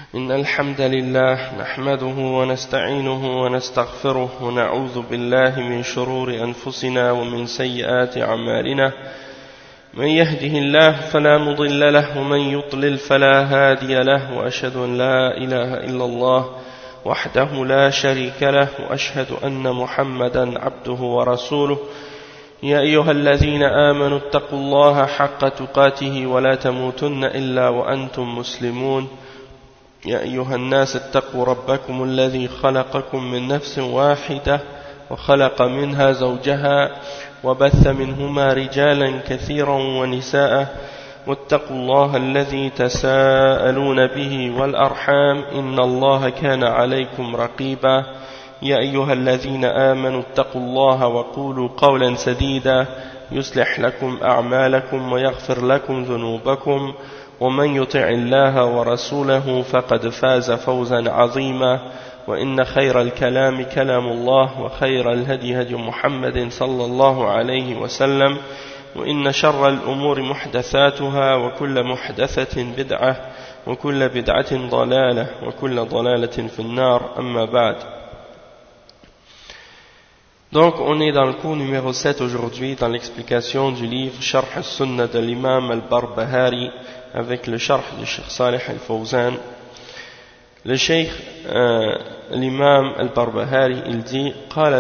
إن الحمد لله نحمده ونستعينه ونستغفره ونعوذ بالله من شرور أنفسنا ومن سيئات أعمالنا من يهده الله فلا مضل له ومن يضلل فلا هادي له وأشهد أن لا إله إلا الله وحده لا شريك له وأشهد أن محمدا عبده ورسوله يا أيها الذين آمنوا اتقوا الله حق تقاته ولا تموتن إلا وأنتم مسلمون يا أيها الناس اتقوا ربكم الذي خلقكم من نفس واحدة وخلق منها زوجها وبث منهما رجالا كثيرا ونساء واتقوا الله الذي تساءلون به والأرحام إن الله كان عليكم رقيبا يا أيها الذين آمنوا اتقوا الله وقولوا قولا سديدا يصلح لكم أعمالكم ويغفر لكم ذنوبكم ومن يطع الله ورسوله فقد فاز فوزا عظيما وإن خير الكلام كلام الله وخير الهدي هدي محمد صلى الله عليه وسلم وإن شر الأمور محدثاتها وكل محدثة بدعة وكل بدعة ضلالة وكل ضلالة في النار أما بعد. Donc on est dans le cours numéro 7 aujourd'hui dans l'explication du livre Sharh al-Sunnah de l'imam al-Barbahari avec le sharh du Cheikh Salih al-Fawzan. Le Cheikh l'imam al-Barbahari il dit قال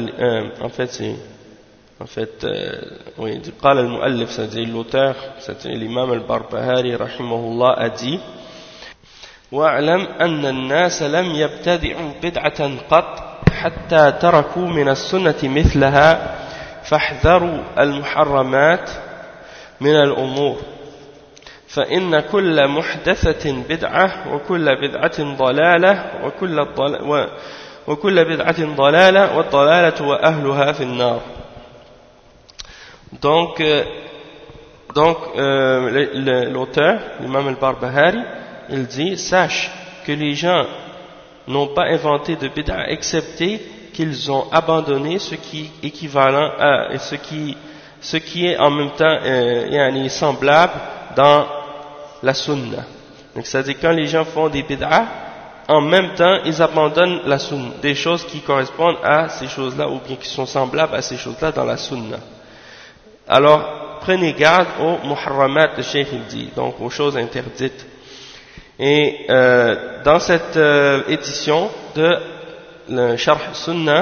المؤلف c'est-à-dire l'auteur, c'est-à-dire l'imam al-Barbahari rahimahullah a dit واعلم أن الناس لم يبتدعوا بدعة قط حتى تركوا من السنة مثلها فاحذروا المحرمات من الأمور فإن كل محدثة بدعة وكل بدعة ضلالة وكل بدعة ضلالة والضلالة وأهلها في النار. Donc l'auteur, l'imam al-Barbahari, il dit, sache que les gens n'ont pas inventé de bid'a excepté qu'ils ont abandonné ce qui est équivalent à ce qui est en même temps semblable dans la sunna. Donc c'est-à-dire quand les gens font des bid'a, en même temps ils abandonnent la sunna, des choses qui correspondent à ces choses-là ou bien qui sont semblables à ces choses-là dans la sunna. Alors prenez garde aux muharramat, le Cheikh il dit, donc aux choses interdites. Et dans cette édition de le Sharh Sunnah,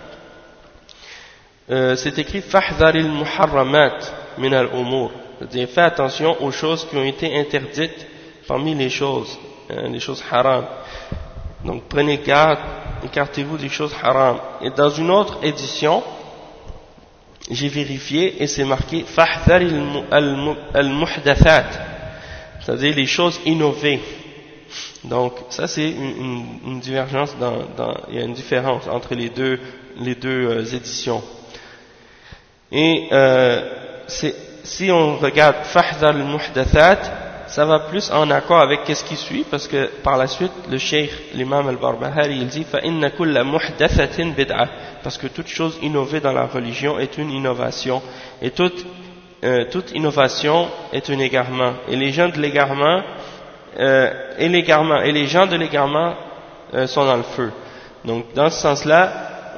c'est écrit Fahdhar al-muharramat min al-umur, c'est-à-dire fais attention aux choses qui ont été interdites parmi les choses haram. Donc prenez garde, écartez-vous des choses haram. Et dans une autre édition, j'ai vérifié et c'est marqué Fahdhar al-muhdathat, c'est-à-dire les choses innovées. Donc ça c'est une divergence il y a une différence entre les deux éditions. Et si on regarde Fahdhar al-muhdathat, ça va plus en accord avec ce qui suit, parce que par la suite le Cheikh l'imam al-Barbahari il dit fa inna kulla muhdathatin bid'ah, parce que toute chose innovée dans la religion est une innovation et toute innovation est un égarement, et les gens de l'égarement et les gens de l'égarement sont dans le feu. Donc dans ce sens-là,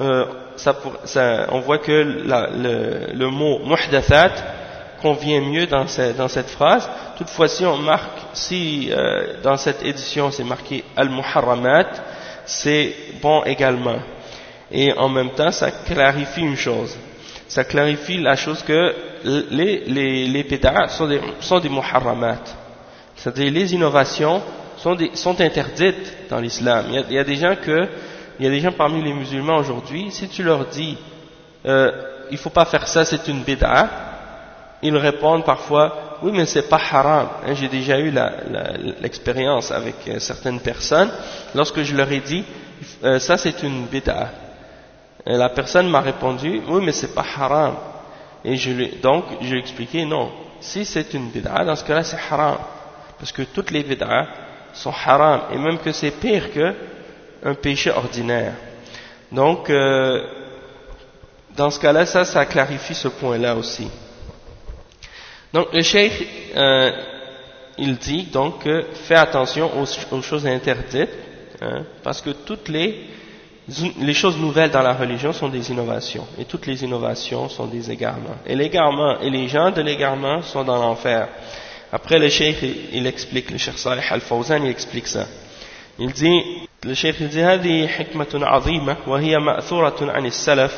on voit que le mot muhdathat convient mieux dans cette phrase. Toutefois, si on marque, dans cette édition c'est marqué al-muharramat, c'est bon également. Et en même temps, ça clarifie une chose. Ça clarifie la chose que les bid'a sont des muharramat. C'est-à-dire les innovations sont interdites dans l'islam. Il y a des gens parmi les musulmans aujourd'hui, si tu leur dis il faut pas faire ça, c'est une bid'a, ils répondent parfois oui mais c'est pas haram. J'ai déjà eu l'expérience avec certaines personnes, lorsque je leur ai dit ça c'est une bid'a, la personne m'a répondu oui mais c'est pas haram, et donc j'ai expliqué non, si c'est une bid'a, dans ce cas là c'est haram, parce que toutes les bid'a sont haram, et même que c'est pire qu'un péché ordinaire. Donc dans ce cas là ça clarifie ce point là aussi. Donc le cheikh il dit donc que fais attention aux choses interdites, parce que toutes les choses nouvelles dans la religion sont des innovations, et toutes les innovations sont des égarements. Et l'égarement et les gens de l'égarement sont dans l'enfer. Après le cheikh il explique, le cheikh Salih al-Fawzan il explique ça. Il dit, le cheikh il dit هذه حكمة عظيمة وهي مأثورة عن السلف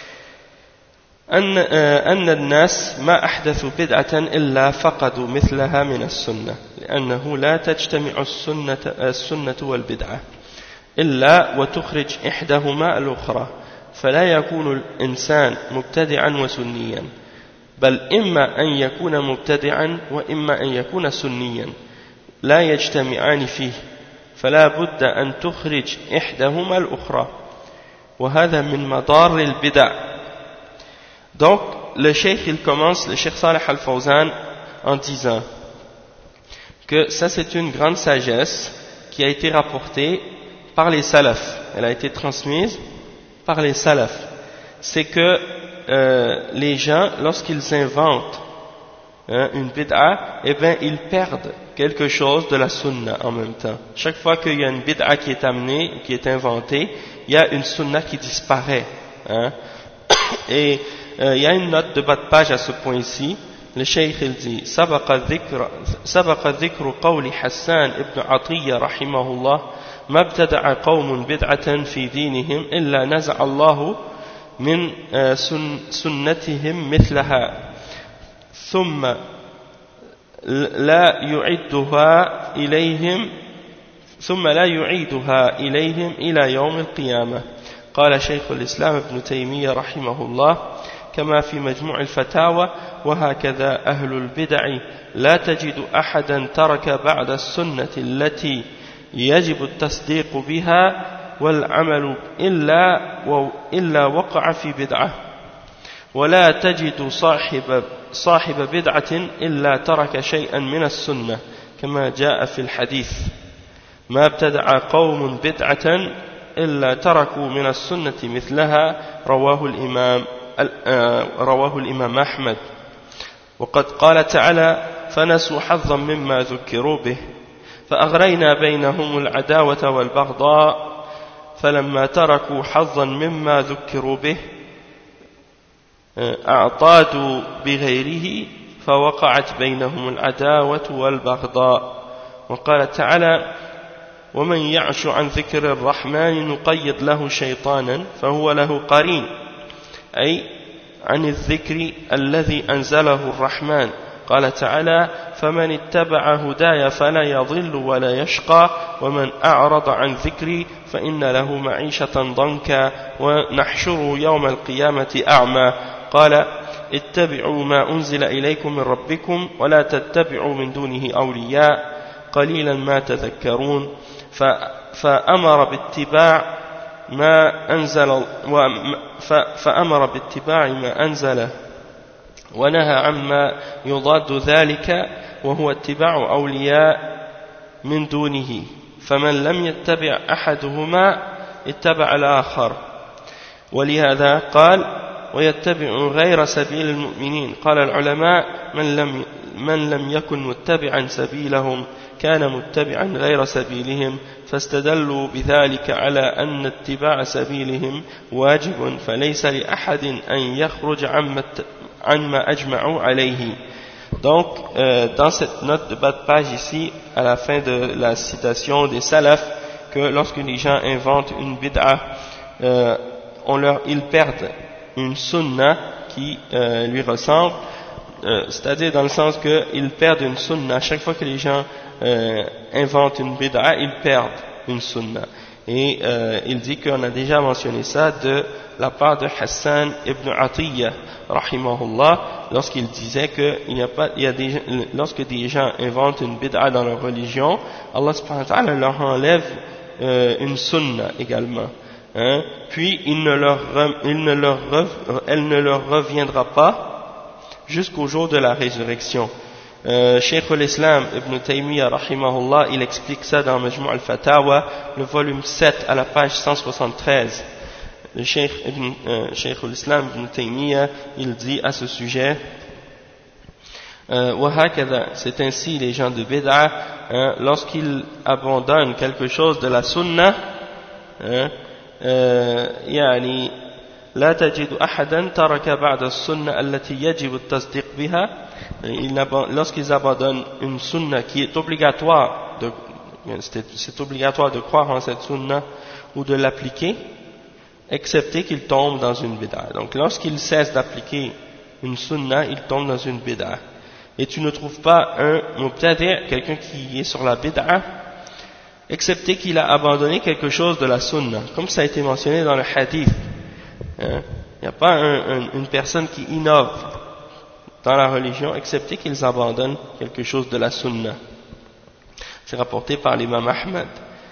أن الناس ما أحدثوا بدعة إلا فقدوا مثلها من السنة لأنه لا تجتمع السنة والبدعة إلا وتخرج إحداهما الأخرى فلا يكون الإنسان مبتدعا وسنيا بل إما أن يكون مبتدعا وإما أن يكون سنيا لا يجتمعان فيه فلا بد أن تخرج إحداهما الأخرى وهذا من مضار البدع. Donc le cheikh il commence, le cheikh Salih al-Fawzan, en disant que ça c'est une grande sagesse qui a été rapportée par les salafs, elle a été transmise par les salafs. C'est que les gens, lorsqu'ils inventent une bid'a, eh bien ils perdent quelque chose de la sunna en même temps. Chaque fois qu'il y a une bid'a qui est amenée, qui est inventée, il y a une sunna qui disparaît. Et il y a une note de bas de page à ce point-ci. Le cheikh il dit سبق ذكر قول حسان ابن عطية رحمه الله ما ابتدع قوم بدعة في دينهم إلا نزع الله من سنتهم مثلها ثم لا يعيدها إليهم إلى يوم القيامة. قال شيخ الإسلام ابن تيمية رحمه الله كما في مجموع الفتاوى وهكذا أهل البدع لا تجد أحدا ترك بعد السنة التي يجب التصديق بها والعمل إلا وقع في بدعة ولا تجد صاحب بدعة إلا ترك شيئا من السنة كما جاء في الحديث ما ابتدع قوم بدعة إلا تركوا من السنة مثلها رواه الإمام أحمد. وقد قال تعالى فنسوا حظا مما ذكروا به فأغرينا بينهم العداوة والبغضاء فلما تركوا حظا مما ذكروا به أعطادوا بغيره فوقعت بينهم العداوة والبغضاء. وقال تعالى ومن يعش عن ذكر الرحمن نقيض له شيطانا فهو له قرين أي عن الذكر الذي أنزله الرحمن. قال تعالى فمن اتبع هداي فلا يضل ولا يشقى ومن أعرض عن ذكري فإن له معيشة ضنكا ونحشره يوم القيامة أعمى. قال اتبعوا ما أنزل إليكم من ربكم ولا تتبعوا من دونه أولياء قليلا ما تذكرون. فأمر باتباع ما أنزل ونهى عما يضاد ذلك وهو اتباع أولياء من دونه فمن لم يتبع أحدهما اتبع الآخر. ولهذا قال ويتبع غير سبيل المؤمنين. قال العلماء من لم يكن متبعا سبيلهم كان متبعا غير سبيلهم فاستدلوا بذلك على أن اتباع سبيلهم واجب فليس لأحد أن يخرج عما أجمعوا عليه. Donc, dans cette note de bas de page ici, à la fin de la citation des salafs, que lorsque les gens inventent une bid'a, ils perdent une sunna qui lui ressemble, c'est-à-dire dans le sens qu'ils perdent une sunna. Chaque fois que les gens inventent une bid'a, ils perdent une sunna. Et il dit qu'on a déjà mentionné ça de la part de Hassan ibn Atiyya, rahimahullah, lorsqu'il disait que lorsque des gens inventent une bid'a dans leur religion, Allah subhanahu wa ta'ala leur enlève une sunna également. Puis elle ne leur reviendra pas jusqu'au jour de la résurrection. Cheikh al-Islam Ibn Taymiyyah rahimahullah, il explique ça dans Majmu' al-Fatawa, le volume 7 à la page 173. Le Cheikh al-Islam Ibn Taymiyyah, il dit à ce sujet C'est ainsi les gens de bid'a, lorsqu'ils abandonnent quelque chose de la sunna, يعني لا تجد أحدا ترك بعد السنة التي يجب التصديق بها. Lorsqu'ils abandonnent une sunna qui est obligatoire, c'est obligatoire de croire en cette sunna ou de l'appliquer, excepté qu'ils tombent dans une bid'a. Donc lorsqu'ils cessent d'appliquer une sunna, ils tombent dans une bid'a. Et tu ne trouves pas un mubtadi', quelqu'un qui est sur la bid'a, excepté qu'il a abandonné quelque chose de la sunna, comme ça a été mentionné dans le hadith. Il n'y a pas une personne qui innove dans la religion, excepté qu'ils abandonnent quelque chose de la sunna. C'est rapporté par l'imam Ahmad.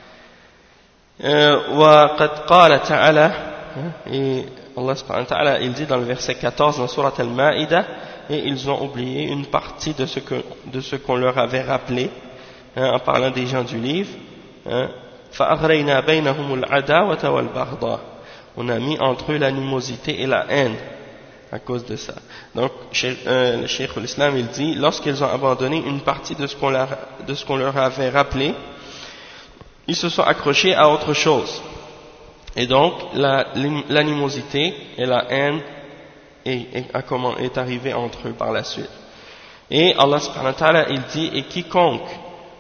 وقد قال تعالى, et Allah subhanahu wa ta'ala, il dit dans le verset 14 dans Surat Al-Ma'ida, et ils ont oublié une partie de ce qu'on leur avait rappelé, en parlant des gens du livre. فَأَغْرَيْنَا بَيْنَهُمُ الْعَدَاوَةَ وَالْبَغْضَاءَ. On a mis entre eux l'animosité et la haine à cause de ça. Donc le Cheikh l'Islam, il dit, lorsqu'ils ont abandonné une partie de ce qu'on leur avait rappelé, ils se sont accrochés à autre chose. Et donc l'animosité et la haine est arrivée entre eux par la suite. Et Allah subhanahu wa ta'ala, il dit, et quiconque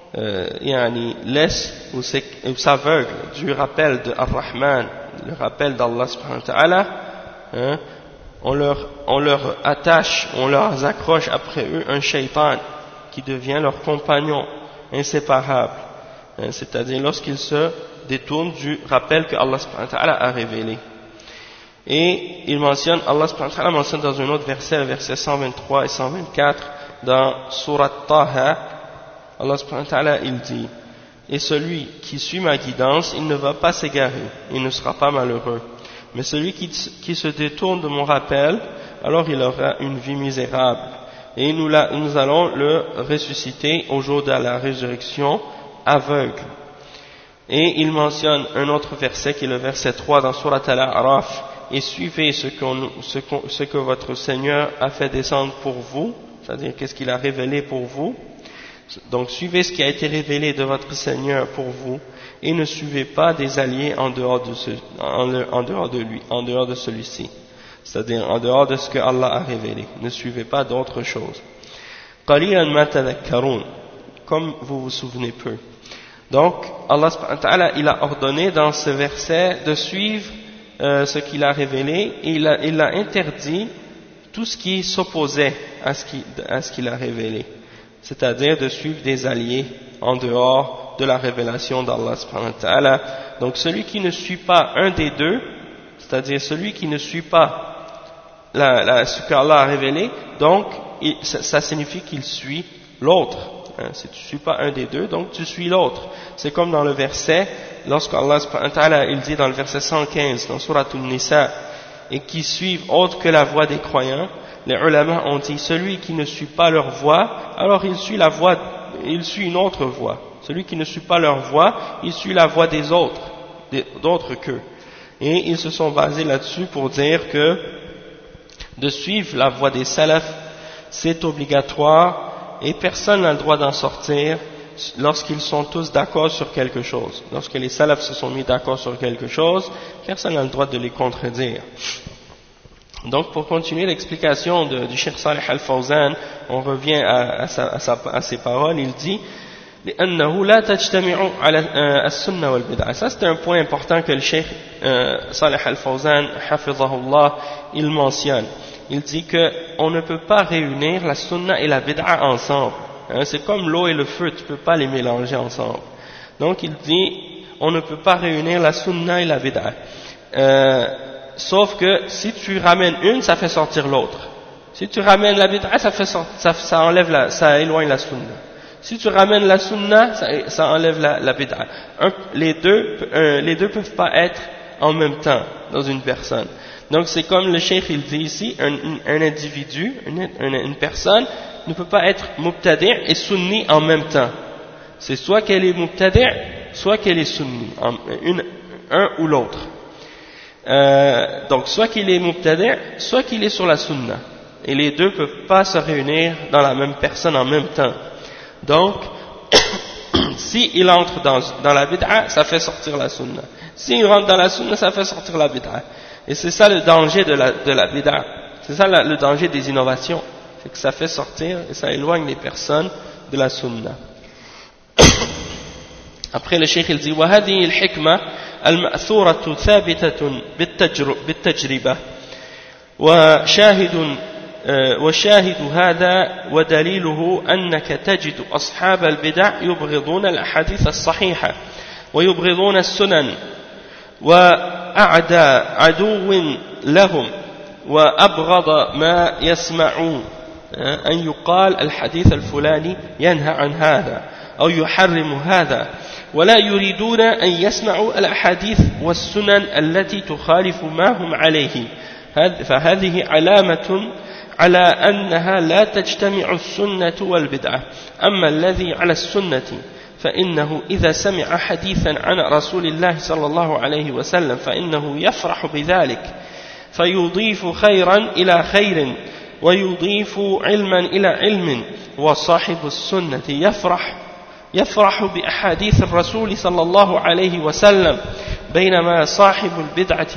laisse ou s'aveugle du rappel de Ar-Rahman, le rappel d'Allah subhanahu wa ta'ala, on leur attache, on leur accroche après eux un shaitan qui devient leur compagnon inséparable, c'est-à-dire lorsqu'ils se détournent du rappel que Allah subhanahu wa ta'ala a révélé. Et il mentionne, Allah subhanahu wa ta'ala mentionne dans un autre verset, le verset 123 et 124 dans Surat Taha, Allah subhanahu wa ta'ala, il dit, et celui qui suit ma guidance, il ne va pas s'égarer, il ne sera pas malheureux. Mais celui qui se détourne de mon rappel, alors il aura une vie misérable. Et nous allons le ressusciter au jour de la résurrection aveugle. Et il mentionne un autre verset qui est le verset 3 dans Surat Al-A'raf, et suivez ce que votre Seigneur a fait descendre pour vous, c'est-à-dire qu'est-ce qu'il a révélé pour vous. Donc suivez ce qui a été révélé de votre Seigneur pour vous, et ne suivez pas des alliés en dehors de celui-ci, c'est-à-dire en dehors de ce que Allah a révélé. Ne suivez pas d'autres choses. Qalilan ma tadhakkarun, comme vous vous souvenez peu. Donc Allah subhanahu wa ta'ala, il a ordonné dans ce verset de suivre ce qu'il a révélé, et il a interdit tout ce qui s'opposait à ce qu'il a révélé, c'est-à-dire de suivre des alliés en dehors de la révélation d'Allah subhanahu wa ta'ala. Donc celui qui ne suit pas un des deux, c'est-à-dire celui qui ne suit pas ce qu'Allah a révélé, donc ça signifie qu'il suit l'autre. Si tu ne suis pas un des deux, donc tu suis l'autre. C'est comme dans le verset, lorsqu'Allah subhanahu wa ta'ala, il dit dans le verset 115 dans Surat An-Nisa, et qui suivent autre que la voie des croyants, les ulama ont dit, celui qui ne suit pas leur voie, alors il suit une autre voie. Celui qui ne suit pas leur voie, il suit la voie des autres, d'autres qu'eux. Et ils se sont basés là-dessus pour dire que de suivre la voie des salafs, c'est obligatoire, et personne n'a le droit d'en sortir lorsqu'ils sont tous d'accord sur quelque chose. Lorsque les salafs se sont mis d'accord sur quelque chose, personne n'a le droit de les contredire. Donc pour continuer l'explication du Cheikh Salih Al-Fawzan, on revient à ses paroles. Il dit لأنه لا تجتمع على السنة والبدعة. Ça c'est un point important que le Cheikh Salih Al-Fawzan hafidhahullah, il mentionne. Il dit que on ne peut pas réunir la sunna et la bid'a ensemble. C'est comme l'eau et le feu, tu ne peux pas les mélanger ensemble. Donc il dit on ne peut pas réunir la sunna et la bid'a. Sauf que si tu ramènes une, ça fait sortir l'autre. Si tu ramènes la bid'a, ça éloigne la sunna. Si tu ramènes la sunna, ça enlève la bid'a. Les deux peuvent pas être en même temps dans une personne. Donc c'est comme le cheikh il dit ici, un individu, une personne ne peut pas être mubtadi' et sunni en même temps. C'est soit qu'elle est mubtadi', soit qu'elle est sunni, un ou l'autre. Donc soit qu'il est mubtadi', soit qu'il est sur la sunna. Et les deux ne peuvent pas se réunir dans la même personne en même temps. Donc, s'il entre dans la bid'a, ça fait sortir la sunna. S'il rentre dans la sunna, ça fait sortir la bid'a. Et c'est ça le danger de la bid'a. C'est ça le danger des innovations. C'est que ça fait sortir et ça éloigne les personnes de la sunna. Après le cheikh il dit وهذه الحكمة المأثورة ثابتة بالتجربة وشاهد هذا ودليله أنك تجد أصحاب البدع يبغضون الأحاديث الصحيحة ويبغضون السنن وأعدى عدو لهم وأبغض ما يسمعون أن يقال الحديث الفلاني ينهى عن هذا أو يحرم هذا ولا يريدون أن يسمعوا الأحاديث والسنن التي تخالف ما هم عليه فهذه علامة على أنها لا تجتمع السنة والبدعة أما الذي على السنة فإنه إذا سمع حديثا عن رسول الله صلى الله عليه وسلم فإنه يفرح بذلك فيضيف خيرا إلى خير ويضيف علما إلى علم وصاحب السنة يفرح بأحاديث الرسول صلى الله عليه وسلم بينما صاحب البدعة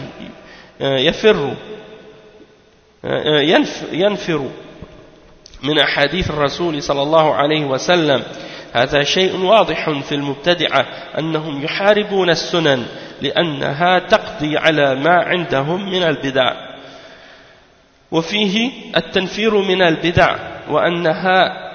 ينفر من أحاديث الرسول صلى الله عليه وسلم هذا شيء واضح في المبتدعة أنهم يحاربون السنن لأنها تقضي على ما عندهم من البدع وفيه التنفير من البدع وأنها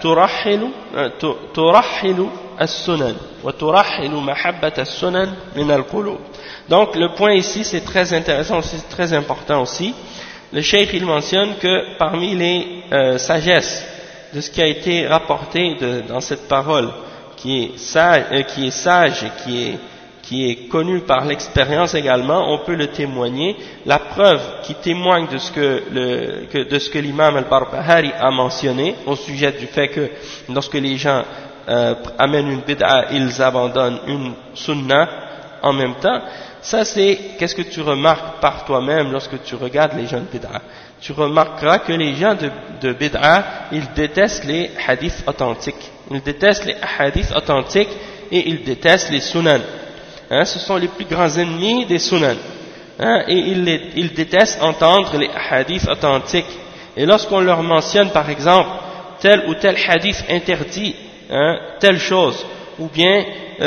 ترحل السنن وترحل محبة السنن من القلوب. Donc le point ici c'est très intéressant aussi, c'est très important aussi. Le cheikh il mentionne que parmi les sagesses de ce qui a été rapporté dans cette parole qui est sage et qui est connu par l'expérience également, on peut le témoigner. La preuve qui témoigne de ce que l'imam al-Barbahari a mentionné au sujet du fait que lorsque les gens amènent une bid'a, ils abandonnent une sunna en même temps. Ça c'est, qu'est-ce que tu remarques par toi-même lorsque tu regardes les gens de bid'a? Tu remarqueras que les gens de bid'a, ils détestent les hadiths authentiques. Ils détestent les hadiths authentiques et ils détestent les sunan. Ce sont les plus grands ennemis des sunan. Et ils détestent entendre les hadiths authentiques. Et lorsqu'on leur mentionne par exemple tel ou tel hadith interdit telle chose, ou bien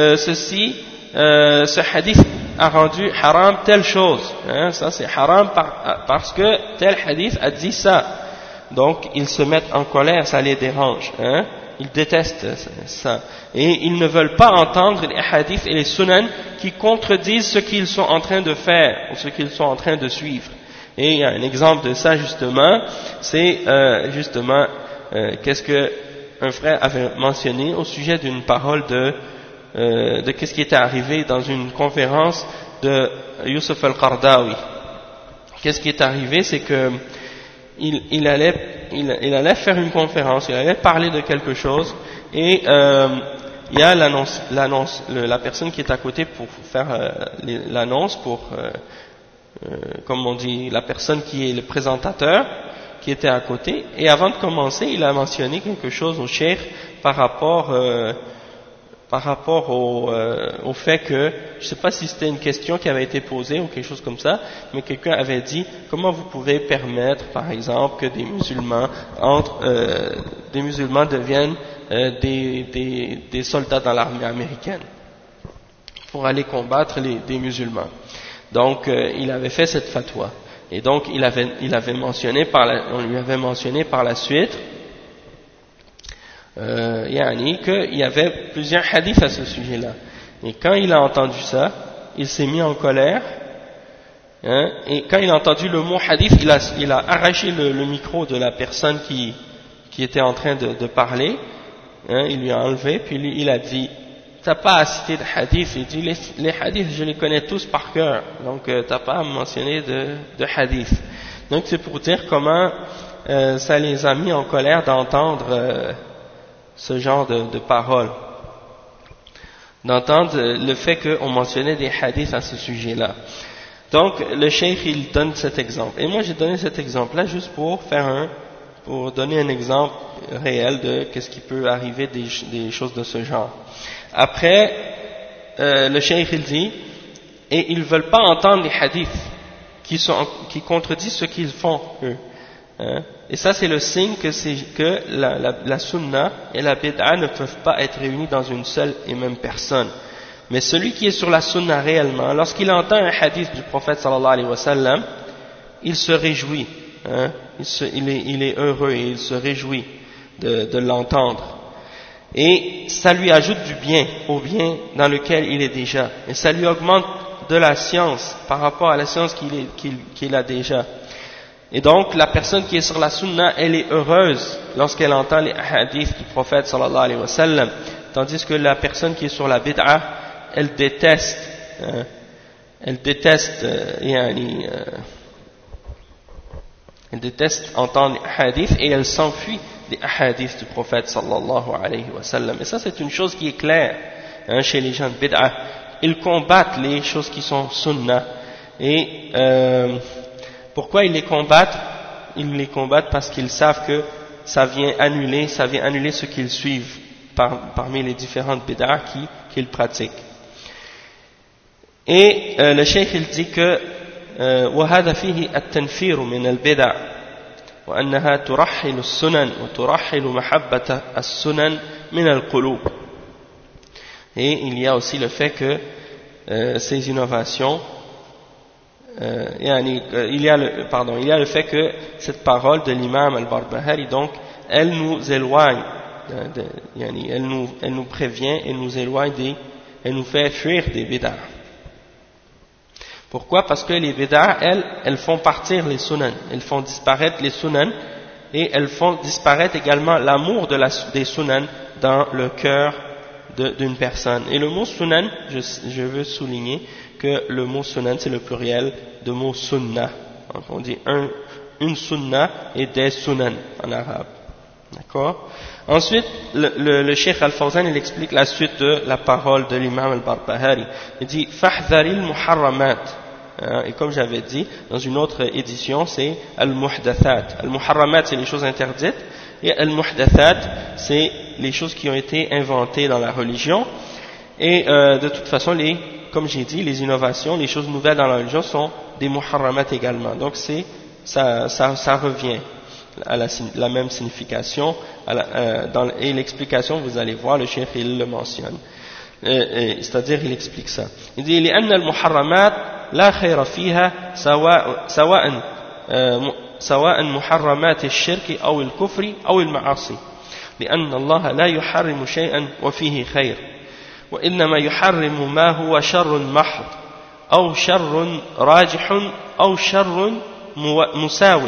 ce hadith a rendu haram telle chose, ça c'est haram parce que tel hadith a dit ça, donc ils se mettent en colère, ça les dérange, ils détestent ça, et ils ne veulent pas entendre les hadiths et les sunan qui contredisent ce qu'ils sont en train de faire, ou ce qu'ils sont en train de suivre. Et il y a un exemple de ça justement, c'est qu'est-ce que un frère avait mentionné au sujet d'une parole de qu'est-ce qui était arrivé dans une conférence de Youssef al-Qardawi. Qu'est-ce qui est arrivé, c'est que il allait faire une conférence, il allait parler de quelque chose, et il y a la personne qui est à côté pour faire l'annonce, comme on dit, la personne qui est le présentateur, qui était à côté, et avant de commencer, il a mentionné quelque chose au cheikh par rapport au fait que, je ne sais pas si c'était une question qui avait été posée ou quelque chose comme ça, mais quelqu'un avait dit comment vous pouvez permettre par exemple que des musulmans deviennent des soldats dans l'armée américaine pour aller combattre des musulmans. Donc il avait fait cette fatwa, et donc on lui avait mentionné par la suite qu'il y avait plusieurs hadiths à ce sujet-là. Et quand il a entendu ça, il s'est mis en colère, et quand il a entendu le mot hadith, il a arraché le micro de la personne qui était en train de parler, il lui a enlevé, puis il a dit t'as pas à citer de hadith. Il dit les hadiths je les connais tous par cœur, donc t'as pas à me mentionner de hadith. Donc c'est pour dire comment ça les a mis en colère d'entendre ce genre de paroles, d'entendre le fait qu'on mentionnait des hadiths à ce sujet-là. Donc le cheikh il donne cet exemple, et moi j'ai donné cet exemple-là juste pour faire pour donner un exemple réel de qu'est-ce qui peut arriver des choses de ce genre. Après, le cheikh il dit, et ils ne veulent pas entendre les hadiths qui contredisent ce qu'ils font eux. Hein? Et ça c'est le signe que la sunna et la bid'a ne peuvent pas être réunies dans une seule et même personne. Mais celui qui est sur la sunna réellement, lorsqu'il entend un hadith du prophète sallallahu alayhi wa sallam, il se réjouit, hein? il est heureux et il se réjouit de l'entendre. Et ça lui ajoute du bien au bien dans lequel il est déjà. Et ça lui augmente de la science par rapport à la science qu'il a déjà. Et donc la personne qui est sur la sunna, elle est heureuse lorsqu'elle entend les hadiths du prophète sallallahu alayhi wa sallam, tandis que la personne qui est sur la bid'a, elle déteste entendre les hadiths et elle s'enfuit des hadiths du prophète sallallahu alayhi wa sallam. Et ça c'est une chose qui est claire chez les gens de bid'a. Ils combattent les choses qui sont sunnah. Et pourquoi ils les combattent? Ils les combattent parce qu'ils savent que ça vient annuler ce qu'ils suivent parmi les différentes bid'a qu'ils pratiquent. Et le cheikh il dit que وهذا فيه التنفير من البدع وأنها ترحل السنن وترحل محبة السنن من القلوب. Et il y a aussi le fait que ces innovations, il y a le fait que cette parole de l'imam al-Barbahari, donc, elle nous éloigne, elle nous prévient, elle nous éloigne elle nous fait fuir des bid'a. Pourquoi? Parce que les bid'a, elles font partir les sunan, elles font disparaître les sunan, et elles font disparaître également l'amour des sunan dans le cœur d'une personne. Et le mot sunan, je veux souligner que le mot sunan c'est le pluriel de mot sunnah. Donc on dit une sunnah et des sunan en arabe. D'accord? Ensuite, le Cheikh Al-Fawzan il explique la suite de la parole de l'imam Al-Barbahari. Il dit fahdharil muharramat. Et comme j'avais dit dans une autre édition, c'est al-muhdathat. Al-muharramat c'est les choses interdites et al-muhdathat c'est les choses qui ont été inventées dans la religion. Et de toute façon, comme j'ai dit, les innovations, les choses nouvelles dans la religion sont des muharramat également. Donc ça revient à la même signification, et l'explication, vous allez voir, le cheikh il le mentionne. C'est-à-dire, il explique ça. Il dit لأن المحرمات لا خير فيها سواء محرمات الشرك أو الكفر أو المعاصي لأن الله لا يحرم شيئا وفيه خير وإنما يحرم ما هو شر محض أو شر راجح أو شر مساو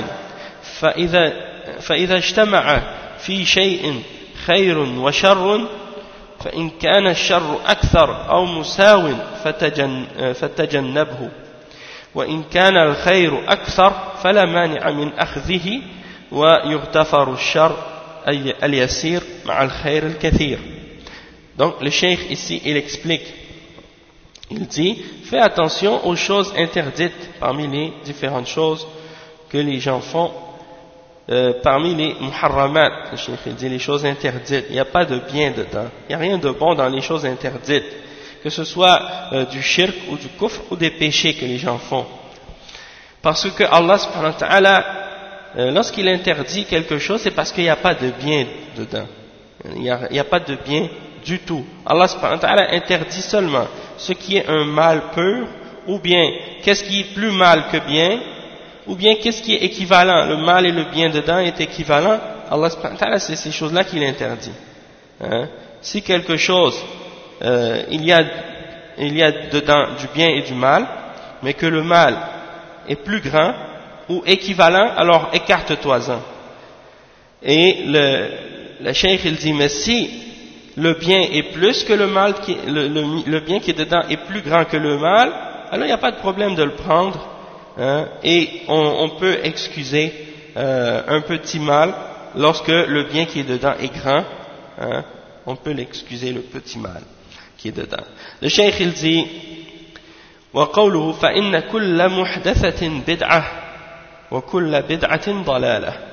فإذا اجتمع في شيء خير وشر فإن كان الشر أكثر أو مساو فتجنبه وإن كان الخير أكثر فلا مانع من أخذه ويغتفر الشر اليسير مع الخير الكثير. Donc le cheikh ici il explique, il dit fais attention aux choses interdites parmi les différentes choses que les gens font. Parmi les muharramat, le cheikh il dit les choses interdites, il n'y a pas de bien dedans, il n'y a rien de bon dans les choses interdites, que ce soit du shirk ou du kufr ou des péchés que les gens font. Parce que Allah subhanahu wa ta'ala, lorsqu'il interdit quelque chose, c'est parce qu'il n'y a pas de bien dedans, il n'y a pas de bien du tout. Allah subhanahu wa ta'ala interdit seulement ce qui est un mal pur, ou bien qu'est-ce qui est plus mal que bien, ou bien qu'est-ce qui est équivalent, le mal et le bien dedans est équivalent. Allah subhanahu wa ta'ala, c'est ces choses-là qu'il interdit. Si quelque chose, il y a dedans du bien et du mal, mais que le mal est plus grand ou équivalent, alors écarte-toi-en. Et le cheikh il dit, mais si le bien est plus que le mal, le bien qui est dedans est plus grand que le mal, alors il n'y a pas de problème de le prendre. Et on peut excuser un petit mal lorsque le bien qui est dedans est grand. On peut l'excuser le petit mal qui est dedans. Le cheikh il dit وقوله فإن كل محدثة بدعة وكل بدعة ضلالة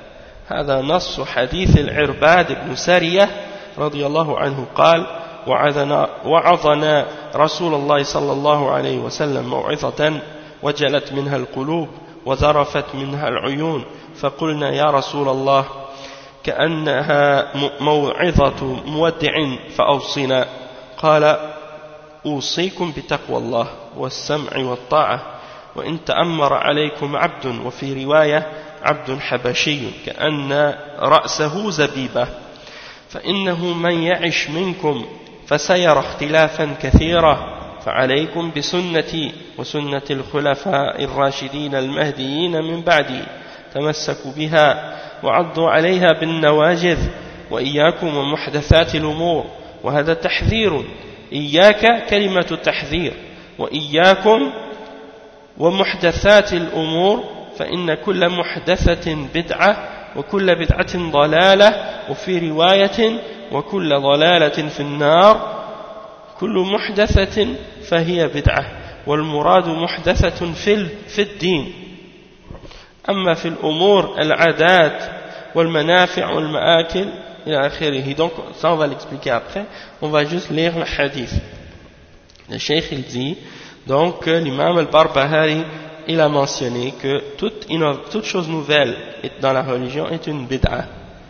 هذا نص حديث العرباد بن سارية رضي الله عنه قال وعظنا رسول الله صلى الله عليه وسلم موعظة وجلت منها القلوب وذرفت منها العيون فقلنا يا رسول الله كأنها موعظة مودع فأوصنا قال أوصيكم بتقوى الله والسمع والطاعة وإن تأمر عليكم عبد وفي رواية عبد حبشي كأن رأسه زبيبة فإنه من يعش منكم فسيرى اختلافا كثيرا فعليكم بسنتي وسنة الخلفاء الراشدين المهديين من بعدي تمسكوا بها وعضوا عليها بالنواجذ وإياكم ومحدثات الأمور وهذا تحذير إياك كلمة تحذير وإياكم ومحدثات الأمور فإن كل محدثة بدعة وكل بدعة ضلالة وفي رواية وكل ضلالة في النار كل محدثة فهي بدعة والمراد محدثة في الدين أما في الأمور العادات والمنافع والمآكل إلى آخره. Donc ça on va l'expliquer après, on va juste lire le hadith. Le cheikh il dit donc l'imam al-Barbahari il a mentionné que toute chose nouvelle dans la religion est une bid'a.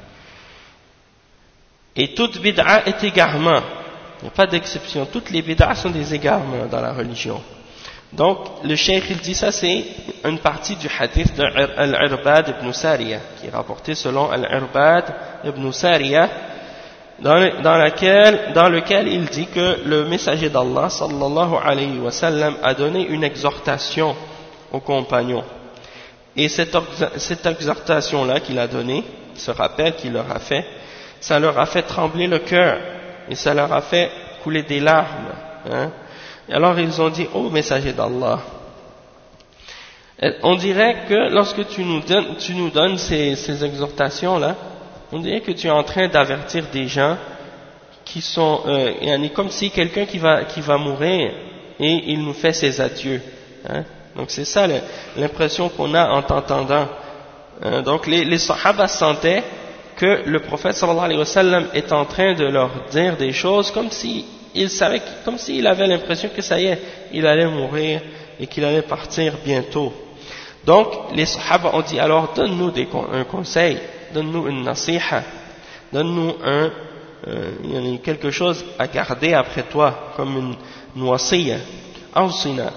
Et toute bid'a est égarement. Il n'y a pas d'exception. Toutes les bid'a sont des égarements dans la religion. Donc, le cheikh il dit ça, c'est une partie du hadith d'Al-Irbad ibn Sariya, qui est rapporté selon Al-Irbad ibn Sariya, dans lequel il dit que le messager d'Allah, sallallahu alayhi wa sallam, a donné une exhortation aux compagnons. Et cette exhortation-là qu'il a donnée, ce rappel qu'il leur a fait, ça leur a fait trembler le cœur, et ça leur a fait couler des larmes. Hein. Et alors ils ont dit, ô messager d'Allah, on dirait que lorsque tu nous donnes ces exhortations-là, on dirait que tu es en train d'avertir des gens qui sont, comme si quelqu'un qui va mourir et il nous fait ses adieux. Hein. Donc c'est ça l'impression qu'on a en t'entendant. Hein. Donc les Sahaba sentaient que le prophète sallallahu alayhi wa sallam est en train de leur dire des choses comme s'il avait l'impression que ça y est, il allait mourir et qu'il allait partir bientôt. Donc les Sahaba ont dit alors donne-nous un conseil, donne-nous une nasiha, donne-nous quelque chose à garder après toi, comme une wasiya, awsina.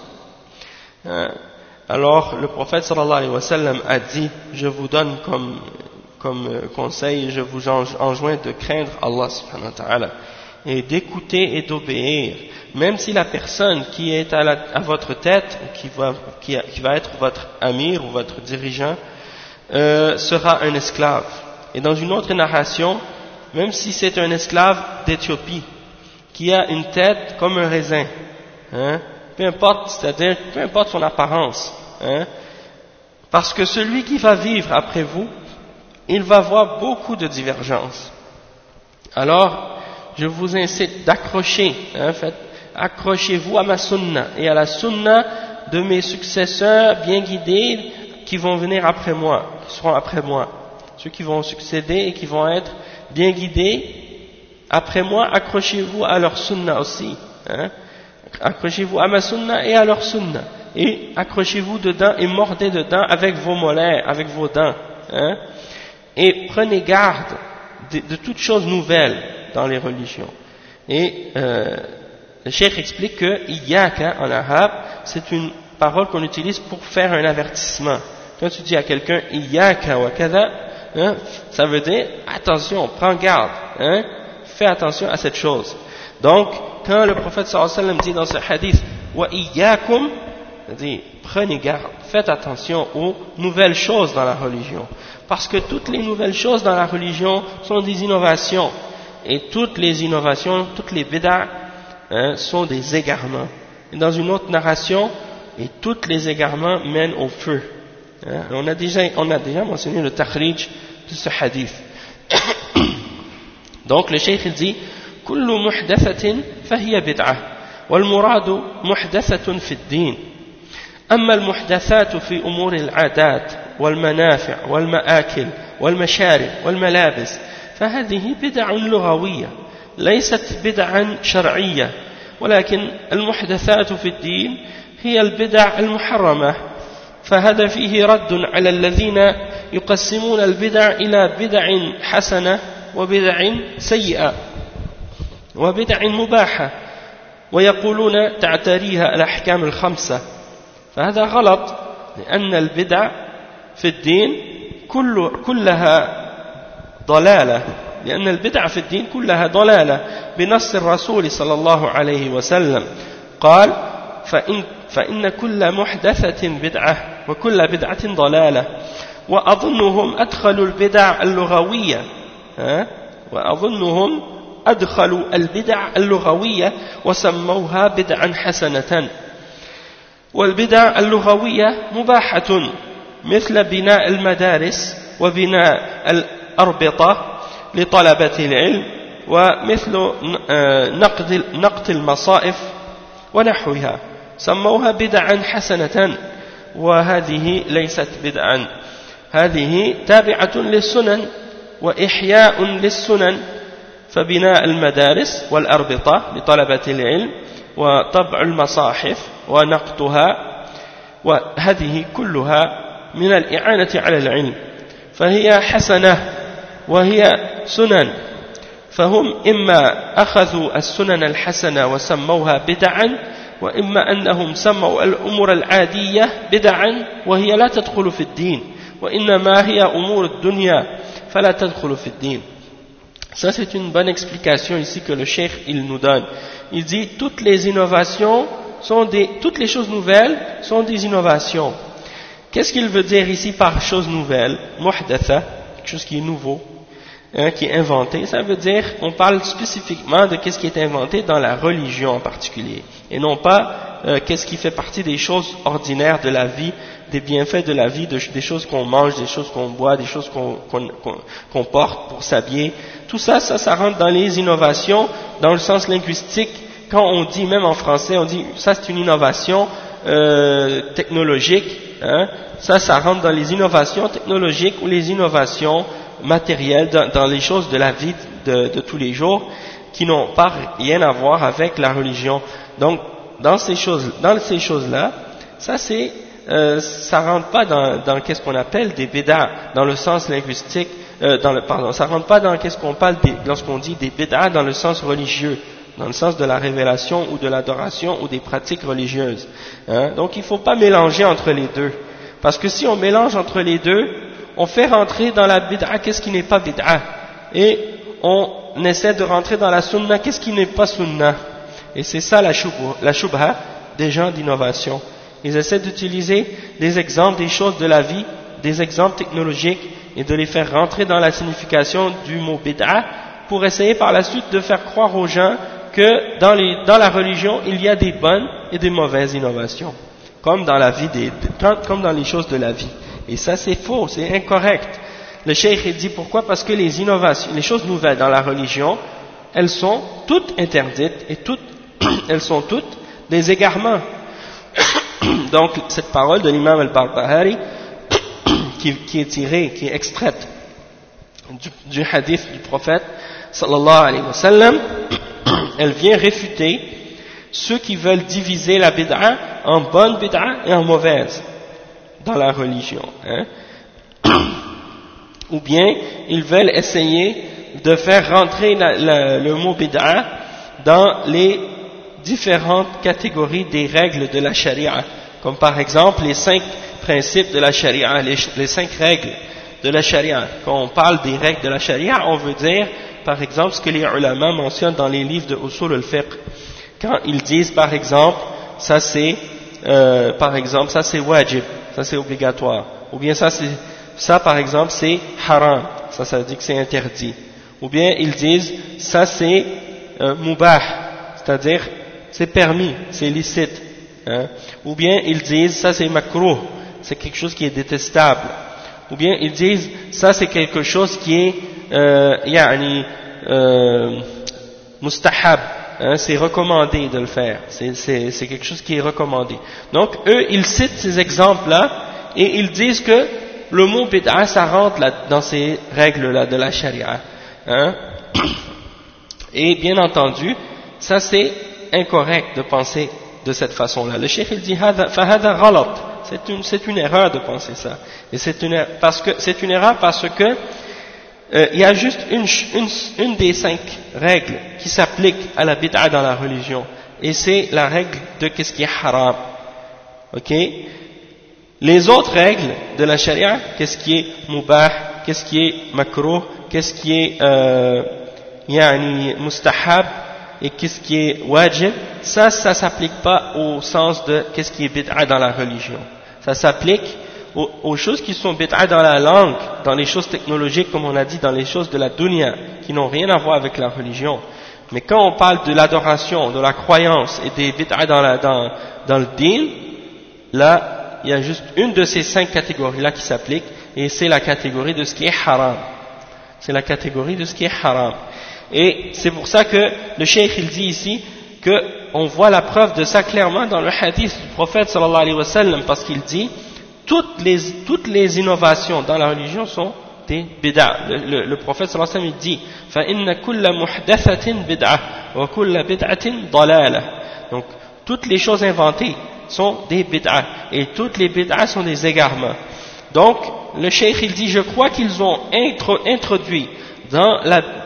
Alors le prophète sallallahu alayhi wa sallam a dit, je vous donne comme conseil, je vous enjoins de craindre Allah subhanahu wa ta'ala et d'écouter et d'obéir, même si la personne qui est à votre tête, qui va être votre amir ou votre dirigeant, sera un esclave. Et dans une autre narration, même si c'est un esclave d'Éthiopie, qui a une tête comme un raisin, hein, peu importe son apparence, hein, parce que celui qui va vivre après vous, il va avoir beaucoup de divergences. Alors, je vous incite d'accrocher, hein, accrochez-vous à ma sunna et à la sunna de mes successeurs bien guidés qui vont venir après moi, qui seront après moi. Ceux qui vont succéder et qui vont être bien guidés après moi, accrochez-vous à leur sunna aussi. Hein. Accrochez-vous à ma sunna et à leur sunna. Et accrochez-vous dedans et mordez dedans avec vos molaires, avec vos dents. Hein. Et prenez garde de toutes choses nouvelles dans les religions. Et le cheikh explique que iyaka en arabe, c'est une parole qu'on utilise pour faire un avertissement. Quand tu dis à quelqu'un iyaka wa kada, hein, ça veut dire attention, prends garde, hein, fais attention à cette chose. Donc, quand le prophète sallallahu alayhi wa sallam dit dans ce hadith wa iyakum, c'est-à-dire prenez garde, faites attention aux nouvelles choses dans la religion. Parce que toutes les nouvelles choses dans la religion sont des innovations. Et toutes les innovations, toutes les bid'a, hein, sont des égarements. Et dans une autre narration, et tous les égarements mènent au feu. Hein, on a déjà mentionné le takhrij de ce hadith. Donc le cheikh dit كل محدثة فهي بدعة والمراد محدثة في الدين أما المحدثات في أمور العادات والمنافع والمآكل والمشارب والملابس فهذه بدع لغوية ليست بدعا شرعية ولكن المحدثات في الدين هي البدع المحرمة فهذا فيه رد على الذين يقسمون البدع إلى بدع حسنة وبدع سيئة وبدع مباحة ويقولون تعتريها الأحكام الخمسة فهذا غلط لأن البدع في الدين كلها ضلالة لأن البدع في الدين كلها ضلالة بنص الرسول صلى الله عليه وسلم قال فإن كل محدثة بدعة وكل بدعة ضلالة وأظنهم أدخلوا البدع اللغوية وأظنهم أدخلوا البدع اللغوية وسموها بدعا حسنة والبدع اللغوية مباحة مثل بناء المدارس وبناء الأربطة لطلبة العلم ومثل نقد المصائف ونحوها سموها بدعا حسنة وهذه ليست بدعا هذه تابعة للسنن وإحياء للسنن فبناء المدارس والأربطة لطلبة العلم وطبع المصاحف ونقدها وهذه كلها من الإعانة على العلم فهي حسنة وهي سنن فهم إما أخذوا السنن الحسنة وسموها بدعا وإما أنهم سموا الأمور العادية بدعا وهي لا تدخل في الدين وإنما هي أمور الدنيا فلا تدخل في الدين. Ça c'est une bonne explication ici que le cheikh il nous donne. Il dit toutes les innovations toutes les choses nouvelles sont des innovations. Qu'est-ce qu'il veut dire ici par chose nouvelle? Muhdatha, quelque chose qui est nouveau, qui est inventé. Ça veut dire, on parle spécifiquement de qu'est-ce qui est inventé dans la religion en particulier, et non pas qu'est-ce qui fait partie des choses ordinaires de la vie, des bienfaits de la vie, des choses qu'on mange, des choses qu'on boit, des choses qu'on porte pour s'habiller. Tout ça, ça rentre dans les innovations, dans le sens linguistique. Quand on dit, même en français, on dit ça c'est une innovation technologique, ça rentre dans les innovations technologiques ou les innovations matérielles dans les choses de la vie de tous les jours qui n'ont pas rien à voir avec la religion. Donc dans ces choses-là, ça rentre pas dans qu'est-ce qu'on appelle des bid'a dans le sens linguistique, ça rentre pas dans qu'est-ce qu'on parle lorsqu'on dit des bid'a dans le sens religieux, dans le sens de la révélation ou de l'adoration ou des pratiques religieuses. Donc il ne faut pas mélanger entre les deux, parce que si on mélange entre les deux, on fait rentrer dans la bid'a qu'est-ce qui n'est pas bid'a, et on essaie de rentrer dans la sunna qu'est-ce qui n'est pas sunna. Et c'est ça la shubha des gens d'innovation. Ils essaient d'utiliser des exemples des choses de la vie, des exemples technologiques, et de les faire rentrer dans la signification du mot bid'a pour essayer par la suite de faire croire aux gens que dans la religion il y a des bonnes et des mauvaises innovations, comme dans la vie comme dans les choses de la vie. Et ça c'est faux, c'est incorrect. Le cheikh dit pourquoi? Parce que les innovations, les choses nouvelles dans la religion, elles sont toutes interdites et elles sont toutes des égarements. Donc cette parole de l'imam al-Barbahari qui est extraite du hadith du prophète sallallahu alayhi wa sallam, elle vient réfuter ceux qui veulent diviser la bid'a en bonne bid'a et en mauvaise dans la religion, ou bien ils veulent essayer de faire rentrer le mot bid'a dans les différentes catégories des règles de la charia, comme par exemple les 5 principes de la charia, les 5 règles de la charia. Quand on parle des règles de la charia, on veut dire par exemple ce que les ulama mentionnent dans les livres de usul al-fiqh, quand ils disent par exemple ça c'est wajib, ça c'est obligatoire, ou bien ça par exemple c'est haram, ça veut dire que c'est interdit, ou bien ils disent ça c'est mubah, c'est-à-dire c'est permis, c'est licite, ou bien ils disent ça c'est makruh, c'est quelque chose qui est détestable, ou bien ils disent ça c'est quelque chose qui est mustahab, c'est recommandé de le faire, c'est quelque chose qui est recommandé. Donc eux ils citent ces exemples là et ils disent que le mot bid'a, ça rentre là, dans ces règles-là de la charia. Hein? Et bien entendu, ça c'est incorrect de penser de cette façon-là. Le cheikh il dit فَهَذَا غَلَط. C'est une erreur de penser ça. Et c'est une erreur parce que il y a juste une des 5 règles qui s'appliquent à la bid'a dans la religion. Et c'est la règle de qu'est-ce qui est haram. Ok? Les autres règles de la charia, qu'est-ce qui est mubah, qu'est-ce qui est makruh, qu'est-ce qui est mustahab et qu'est-ce qui est wajib, ça s'applique pas au sens de qu'est-ce qui est bid'a dans la religion. Ça s'applique aux choses qui sont bid'a dans la langue, dans les choses technologiques, comme on a dit, dans les choses de la dunya, qui n'ont rien à voir avec la religion. Mais quand on parle de l'adoration, de la croyance et des bid'a dans le din, là, il y a juste une de ces 5 catégories-là qui s'applique, et c'est la catégorie de ce qui est haram. C'est la catégorie de ce qui est haram. Et c'est pour ça que le cheikh il dit ici qu'on voit la preuve de ça clairement dans le hadith du prophète sallallahu alayhi wa sallam, parce qu'il dit toutes les innovations dans la religion sont des bid'a. Le prophète sallallahu alayhi wa sallam il dit فَإِنَّ كُلَّ مُحْدَثَةٍ بِدْعَةٍ وَكُلَّ بِدْعَةٍ ضَلَالَةٍ. Donc toutes les choses inventées sont des bid'a, et toutes les bid'a sont des égarements. Donc le cheikh il dit, je crois qu'ils ont introduit dans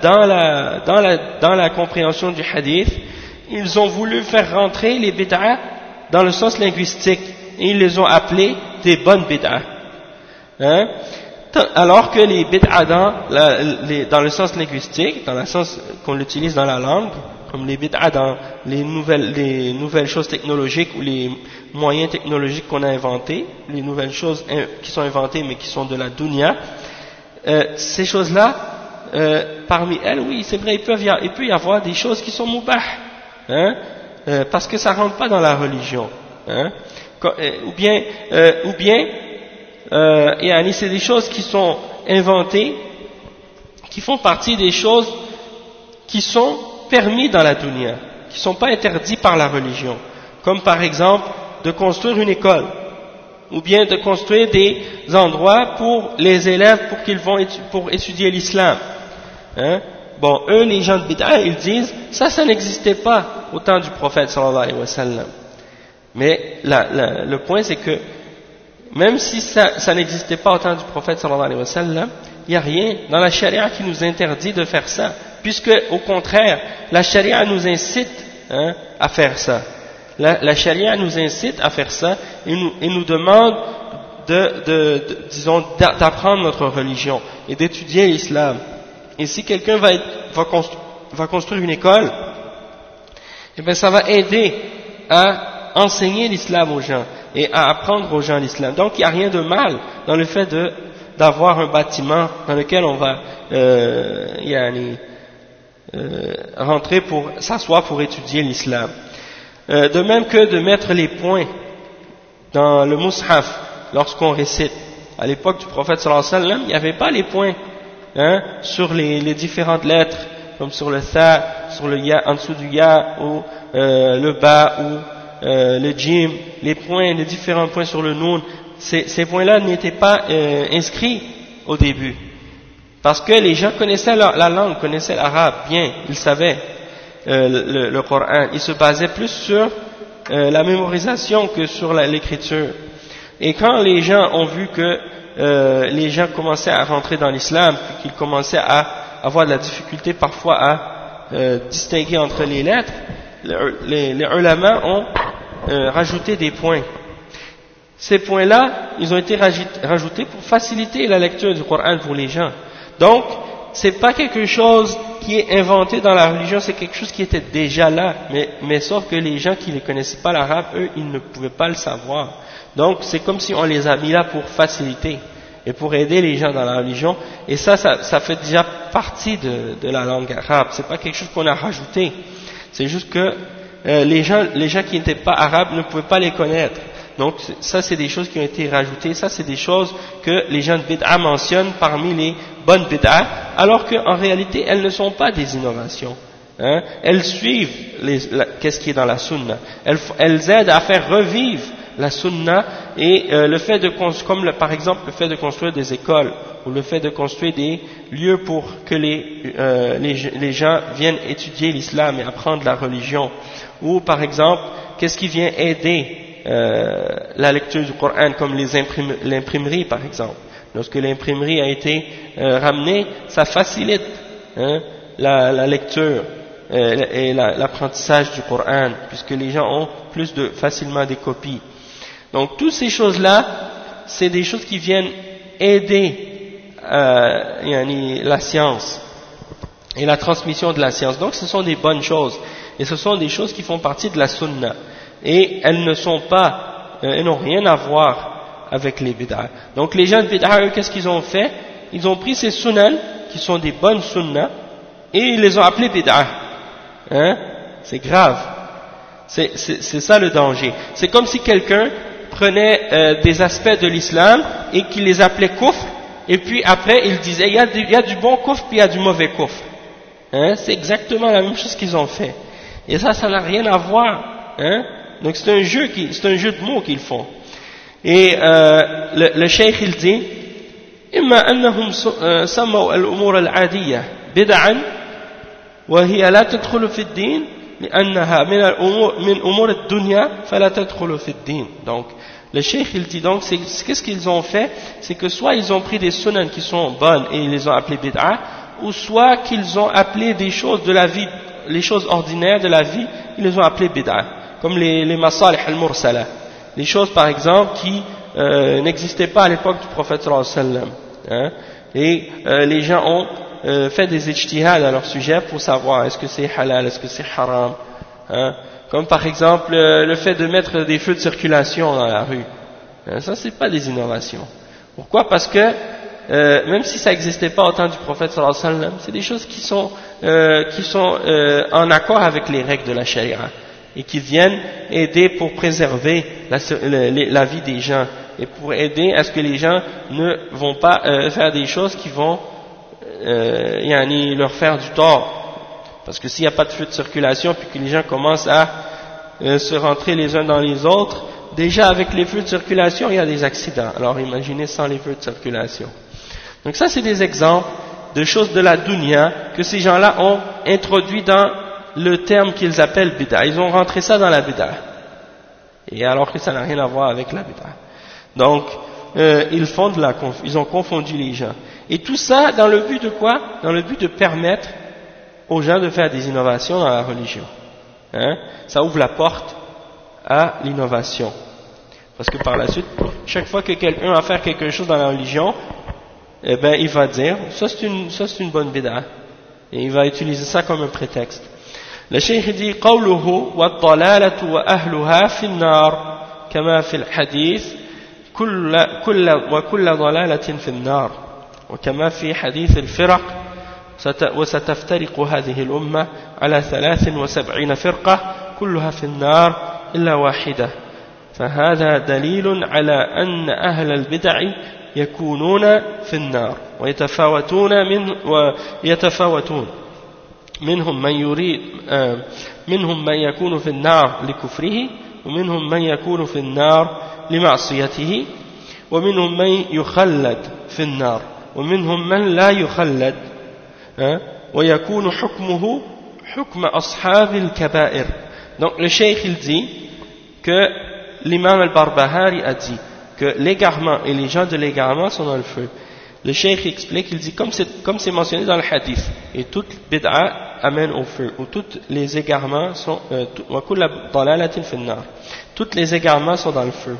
la compréhension du hadith, ils ont voulu faire rentrer les bid'a dans le sens linguistique, et ils les ont appelés des bonnes bid'a. Hein? Alors que les bid'a dans le sens linguistique, dans le sens qu'on l'utilise dans la langue, comme les bid'a dans les nouvelles choses technologiques ou les moyens technologiques qu'on a inventés, les nouvelles choses qui sont inventées mais qui sont de la dunya, ces choses-là, parmi elles, oui, c'est vrai, il peut y avoir des choses qui sont mubah, hein, parce que ça rentre pas dans la religion, hein, ou bien, c'est des choses qui sont inventées, qui font partie des choses qui sont permis dans la dunya, qui ne sont pas interdits par la religion, comme par exemple de construire une école, ou bien de construire des endroits pour les élèves pour étudier l'islam. Hein? Bon, eux, les gens de bid'a, ils disent ça n'existait pas au temps du prophète sallallahu alayhi wa sallam. Mais le point c'est que même si ça n'existait pas au temps du prophète sallallahu alayhi wa sallam, il n'y a rien dans la charia qui nous interdit de faire ça, puisque au contraire, la charia nous incite à faire ça. La charia nous incite à faire ça et nous demande d'apprendre notre religion et d'étudier l'islam. Et si quelqu'un va construire une école, eh bien ça va aider à enseigner l'islam aux gens et à apprendre aux gens l'islam. Donc il n'y a rien de mal dans le fait d'avoir un bâtiment dans lequel on va rentrer pour s'asseoir pour étudier l'islam. De même que de mettre les points dans le mushaf lorsqu'on récite. À l'époque du prophète sallallahu alayhi wa sallam, il n'y avait pas les points sur les différentes lettres, comme sur le tha, sur le ya, en dessous du ya, ou le ba, ou le jim, les différents points sur le noun. Ces points-là n'étaient pas inscrits au début, parce que les gens connaissaient la langue, connaissaient l'arabe bien, ils savaient le Coran, ils se basaient plus sur la mémorisation que sur l'écriture. Et quand les gens ont vu que les gens commençaient à rentrer dans l'islam, puis qu'ils commençaient à avoir de la difficulté parfois à distinguer entre les lettres, les ulama ont rajouté des points. Ces points-là, ils ont été rajoutés pour faciliter la lecture du Coran pour les gens. Donc, c'est pas quelque chose qui est inventé dans la religion, c'est quelque chose qui était déjà là, mais sauf que les gens qui ne connaissaient pas l'arabe, eux, ils ne pouvaient pas le savoir. Donc, c'est comme si on les a mis là pour faciliter et pour aider les gens dans la religion, et ça fait déjà partie de la langue arabe, c'est pas quelque chose qu'on a rajouté, c'est juste que les gens qui n'étaient pas arabes ne pouvaient pas les connaître. Donc ça c'est des choses qui ont été rajoutées, ça c'est des choses que les gens de bid'a mentionnent parmi les bonnes bid'a, alors qu'en réalité elles ne sont pas des innovations. Elles suivent qu'est-ce qui est dans la sunna, elles aident à faire revivre la sunna et le fait de comme par exemple le fait de construire des écoles ou le fait de construire des lieux pour que les gens viennent étudier l'islam et apprendre la religion, ou par exemple qu'est-ce qui vient aider la lecture du Coran, comme l'imprimerie par exemple. Lorsque l'imprimerie a été ramenée, ça facilite la lecture et l'apprentissage du Coran, puisque les gens ont facilement des copies. Donc toutes ces choses-là, c'est des choses qui viennent aider la science et la transmission de la science. Donc ce sont des bonnes choses, et ce sont des choses qui font partie de la sunna, et elles n'ont rien à voir avec les bid'ah. Donc les gens de bid'ah, eux, qu'est-ce qu'ils ont fait? Ils ont pris ces sunnah, qui sont des bonnes sunnah, et ils les ont appelées bid'ah. C'est grave. C'est ça le danger. C'est comme si quelqu'un prenait des aspects de l'islam et qu'il les appelait kufr, et puis après il disait il y a du bon kufr puis il y a du mauvais kufr. C'est exactement la même chose qu'ils ont fait. Et ça n'a rien à voir. Donc c'est un jeu de mots qu'ils font. Et le cheikh il dit إما أنهم سموا الأمور العادية بدعا وهي لا تدخل في الدين لأنها من أمور الدنيا فلا تدخل في الدين. Donc le cheikh il dit donc qu'est-ce qu'ils ont fait, c'est que soit ils ont pris des sunan qui sont bonnes et ils les ont appelées bid'a, ou soit qu'ils ont appelé des choses de la vie, les choses ordinaires de la vie, ils les ont appelées bid'a, comme les masalih al-mursala, les choses par exemple qui n'existaient pas à l'époque du prophète sallallahu alayhi wa sallam, et les gens ont fait des ijtihad à leur sujet pour savoir est-ce que c'est halal, est-ce que c'est haram, comme par exemple le fait de mettre des feux de circulation dans la rue. Ça c'est pas des innovations. Pourquoi? Parce que même si ça n'existait pas au temps du prophète sallallahu alayhi wa sallam, c'est des choses qui sont en accord avec les règles de la charia et qui viennent aider pour préserver la vie des gens et pour aider à ce que les gens ne vont pas faire des choses qui vont leur faire du tort. Parce que s'il n'y a pas de feu de circulation puis que les gens commencent à se rentrer les uns dans les autres, déjà avec les feux de circulation il y a des accidents, alors imaginez sans les feux de circulation. Donc ça c'est des exemples de choses de la dunya que ces gens-là ont introduit dans le terme qu'ils appellent bid'a. Ils ont rentré ça dans la bid'a, et alors que ça n'a rien à voir avec la bid'a. Donc ils ont confondu les gens, et tout ça dans le but de quoi? Dans le but de permettre aux gens de faire des innovations dans la religion. Ça ouvre la porte à l'innovation, parce que par la suite, chaque fois que quelqu'un va faire quelque chose dans la religion, eh ben il va dire ça c'est une bonne bid'a, et il va utiliser ça comme un prétexte. Le cheikh dit قوله والضلالة وأهلها في النار كما في الحديث وكل ضلالة في النار وكما في حديث الفرق وستفترق هذه الأمة على 73 فرقة كلها في النار إلا واحدة فهذا دليل على أن أهل البدع يكونون في النار ويتفاوتون منهم من يكون في النار لكفره ومنهم من يكون في النار لمعصيته ومنهم من يخلد في النار ومنهم من لا يخلد ويكون حكمه حكم أصحاب الكبائر. Donc le cheikh il dit que l'imam al-Barbahari a dit que l'égarement et les gens de l'égarement sont dans le feu. Le cheikh explique, il dit comme c'est mentionné dans le hadith, et toute bid'a amène au feu, ou tous les égarements sont toutes les égarements sont dans le feu.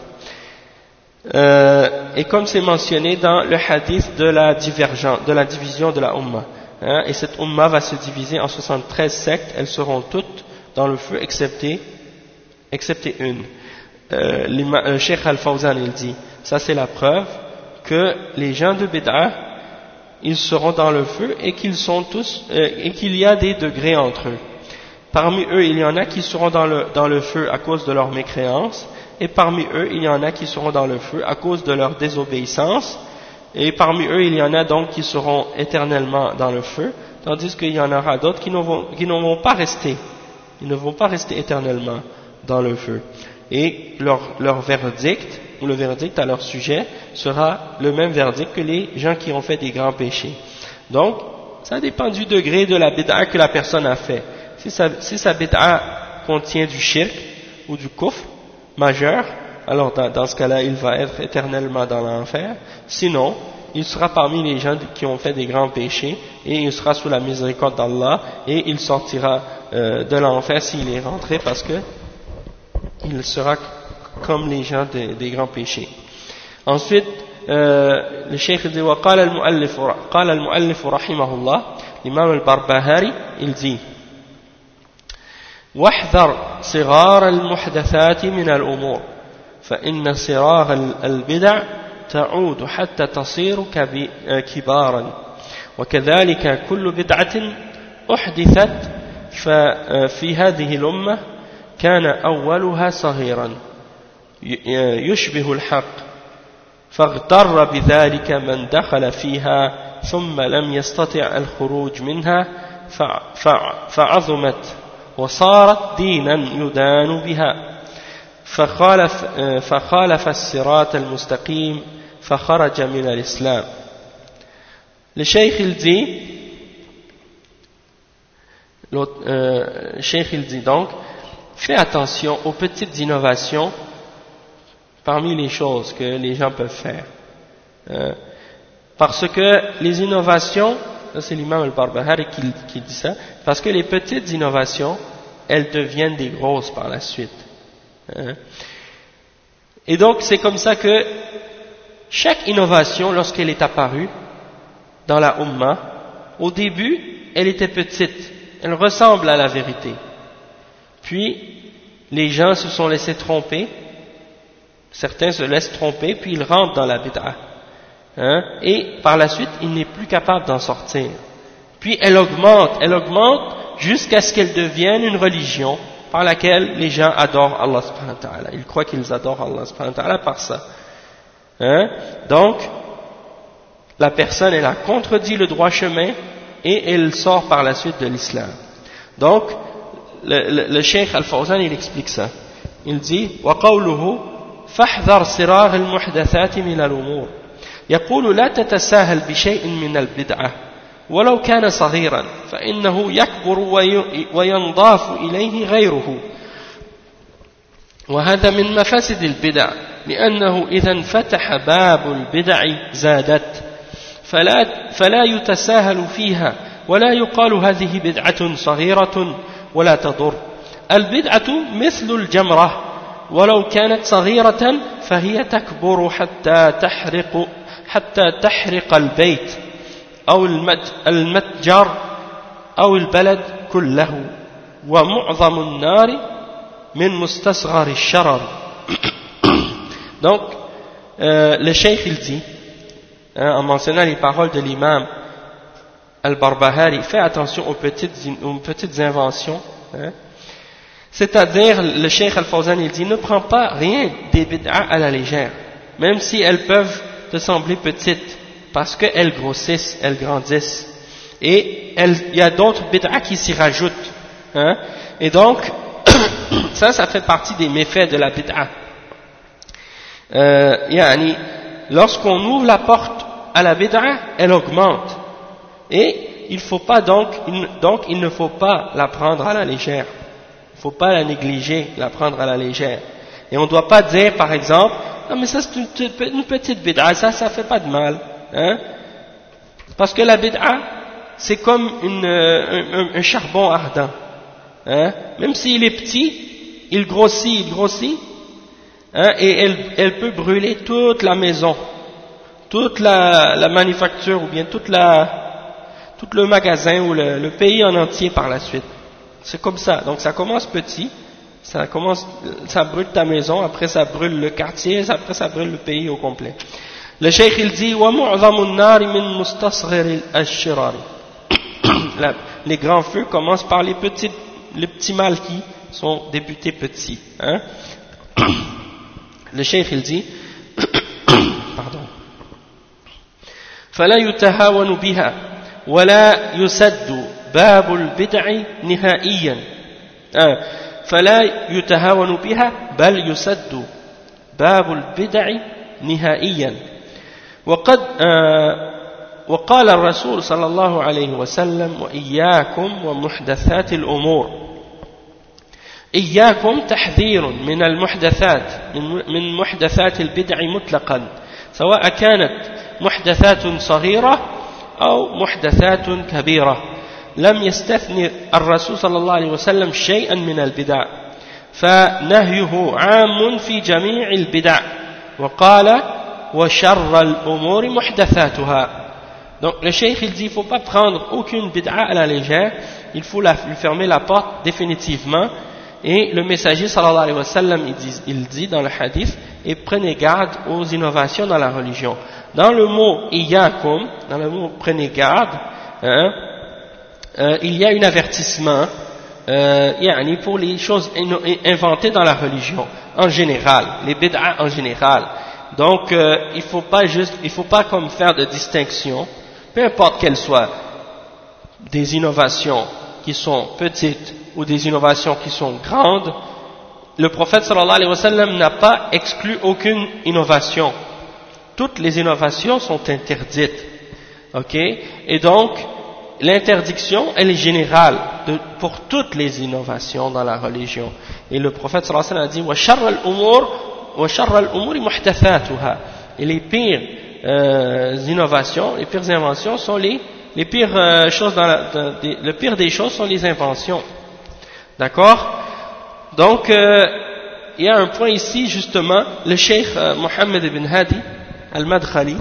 Et comme c'est mentionné dans le hadith de la division de la Ummah, et cette Ummah va se diviser en 73 sectes, elles seront toutes dans le feu excepté une. Cheikh Al-Fawzan il dit, ça c'est la preuve que les gens de bid'a ils seront dans le feu et qu'ils sont tous et qu'il y a des degrés entre eux. Parmi eux il y en a qui seront dans le feu à cause de leur mécréance, et parmi eux il y en a qui seront dans le feu à cause de leur désobéissance, et parmi eux il y en a donc qui seront éternellement dans le feu, tandis qu'il y en aura d'autres qui ne vont pas rester éternellement dans le feu. Et leur verdict, ou le verdict à leur sujet, sera le même verdict que les gens qui ont fait des grands péchés. Donc, ça dépend du degré de la bid'a que la personne a fait. Si sa bid'a contient du shirk ou du kufr majeur, alors dans ce cas-là, il va être éternellement dans l'enfer. Sinon, il sera parmi les gens qui ont fait des grands péchés et il sera sous la miséricorde d'Allah et il sortira de l'enfer s'il est rentré parce que il sera comme les gens des grands péchés. Ensuite, le cheikh dit وقال المؤلف رحمه الله l'imam al-Barbahari il dit واحذر صغار المحدثات من الأمور فإن صراغ البدع تعود حتى تصير كبارا وكذلك كل بدعة أحدثت في هذه الأمة كان أولها صغيرا يشبه الحق فاغتر بذلك من دخل فيها ثم لم يستطع الخروج منها فعظمت وصارت دينا يدان بها فخالف الصراط المستقيم فخرج من الإسلام. Le cheikh il dit donc, fais attention aux petites innovations parmi les choses que les gens peuvent faire. Parce que les innovations, ça c'est l'imam al-Barbahari qui dit ça, parce que les petites innovations, elles deviennent des grosses par la suite. Et donc c'est comme ça que chaque innovation, lorsqu'elle est apparue dans la Ummah, au début, elle était petite, elle ressemble à la vérité. Puis, les gens se sont laissés tromper, certains se laissent tromper, puis ils rentrent dans la bid'a. Et par la suite, il n'est plus capable d'en sortir. Puis elle augmente jusqu'à ce qu'elle devienne une religion par laquelle les gens adorent Allah subhanahu wa ta'ala. Ils croient qu'ils adorent Allah subhanahu wa ta'ala par ça. Donc, la personne, elle a contredit le droit chemin et elle sort par la suite de l'islam. Donc, le cheikh Al-Fawzan, il explique ça. Il dit, وَقَوْلُهُ فَاحْذَرْ صِرَاغِ الْمُحْدَثَاتِ مِنَ الْأُمُورِ يقول لا تتساهل بشيء من البدعة ولو كان صغيرا فإنه يكبر وينضاف إليه غيره وهذا من مفاسد البدع لأنه إذا انفتح باب البدع زادت فلا يتساهل فيها ولا يقال هذه بدعة صغيرة ولا تضر البدعة مثل الجمرة ولو كانت صغيرة فهي تكبر حتى تحرق البيت أو المتجر أو البلد كله ومعظم النار من مستصغر الشرر. Donc, le cheikh il dit, en mentionnant les paroles de l'imam Al-Barbahari, fais attention aux petites inventions, c'est-à-dire le cheikh Al-Fawzan il dit, ne prends pas rien des bid'a à la légère, même si elles peuvent te sembler petites, parce qu'elles grossissent, elles grandissent, et il y a d'autres bid'a qui s'y rajoutent, et donc ça fait partie des méfaits de la bid'a. Lorsqu'on ouvre la porte à la bid'a, elle augmente, et il ne faut pas la prendre à la légère, il ne faut pas la négliger, la prendre à la légère, et on ne doit pas dire par exemple, non mais ça c'est une petite bid'a, ça fait pas de mal, parce que la bid'a c'est comme un charbon ardent, même s'il est petit, il grossit, et elle peut brûler toute la maison, toute la manufacture ou bien tout le magasin ou le pays en entier par la suite. C'est comme ça. Donc ça commence petit, ça brûle ta maison, après ça brûle le quartier, après ça brûle le pays au complet. Le cheikh il dit وَمُعْظَمُ النَّارِ مِنْ مُسْتَصْغِرِ الشِّرَارِ. Les grands feux commencent par les petits mâles qui sont débutés petits. Le cheikh il dit pardon فلا يتهاون بها ولا يسد باب البدع نهائيا فلا يتهاون بها بل يسد باب البدع نهائيا وقال الرسول صلى الله عليه وسلم وإياكم ومحدثات الأمور إياكم تحذير من المحدثات من محدثات البدع مطلقا سواء كانت محدثات صغيرة أو محدثات كبيرة لم يستثني الرسول صلى الله عليه وسلم شيئا من البدع فنهيه عام في جميع البدع وقال وشر الأمور محدثاتها. Donc le cheikh il dit il ne faut pas prendre aucune bid'a à la légère, il faut lui fermer la porte définitivement. Et le messager sallallahu alayhi wa sallam il dit dans le hadith et prenez garde aux innovations dans la religion. Dans le mot iyyakum, dans le mot prenez garde, il y a un avertissement pour les choses inventées dans la religion en général, les bid'a en général. Donc il faut pas comme faire de distinction, peu importe qu'elles soient des innovations qui sont petites ou des innovations qui sont grandes. Le prophète sallallahu alayhi wa sallam n'a pas exclu aucune innovation. Toutes les innovations sont interdites. Ok? Et donc l'interdiction elle est générale pour toutes les innovations dans la religion. Et le prophète sallallahu alayhi wa sallam a dit wa sharra al-umuri muhdathatuha. Et les pires innovations, les pires inventions sont les pires choses le pire des choses sont les inventions. D'accord? Donc il y a un point ici justement, le cheikh Mohammed ibn Hadi al-Madkhali,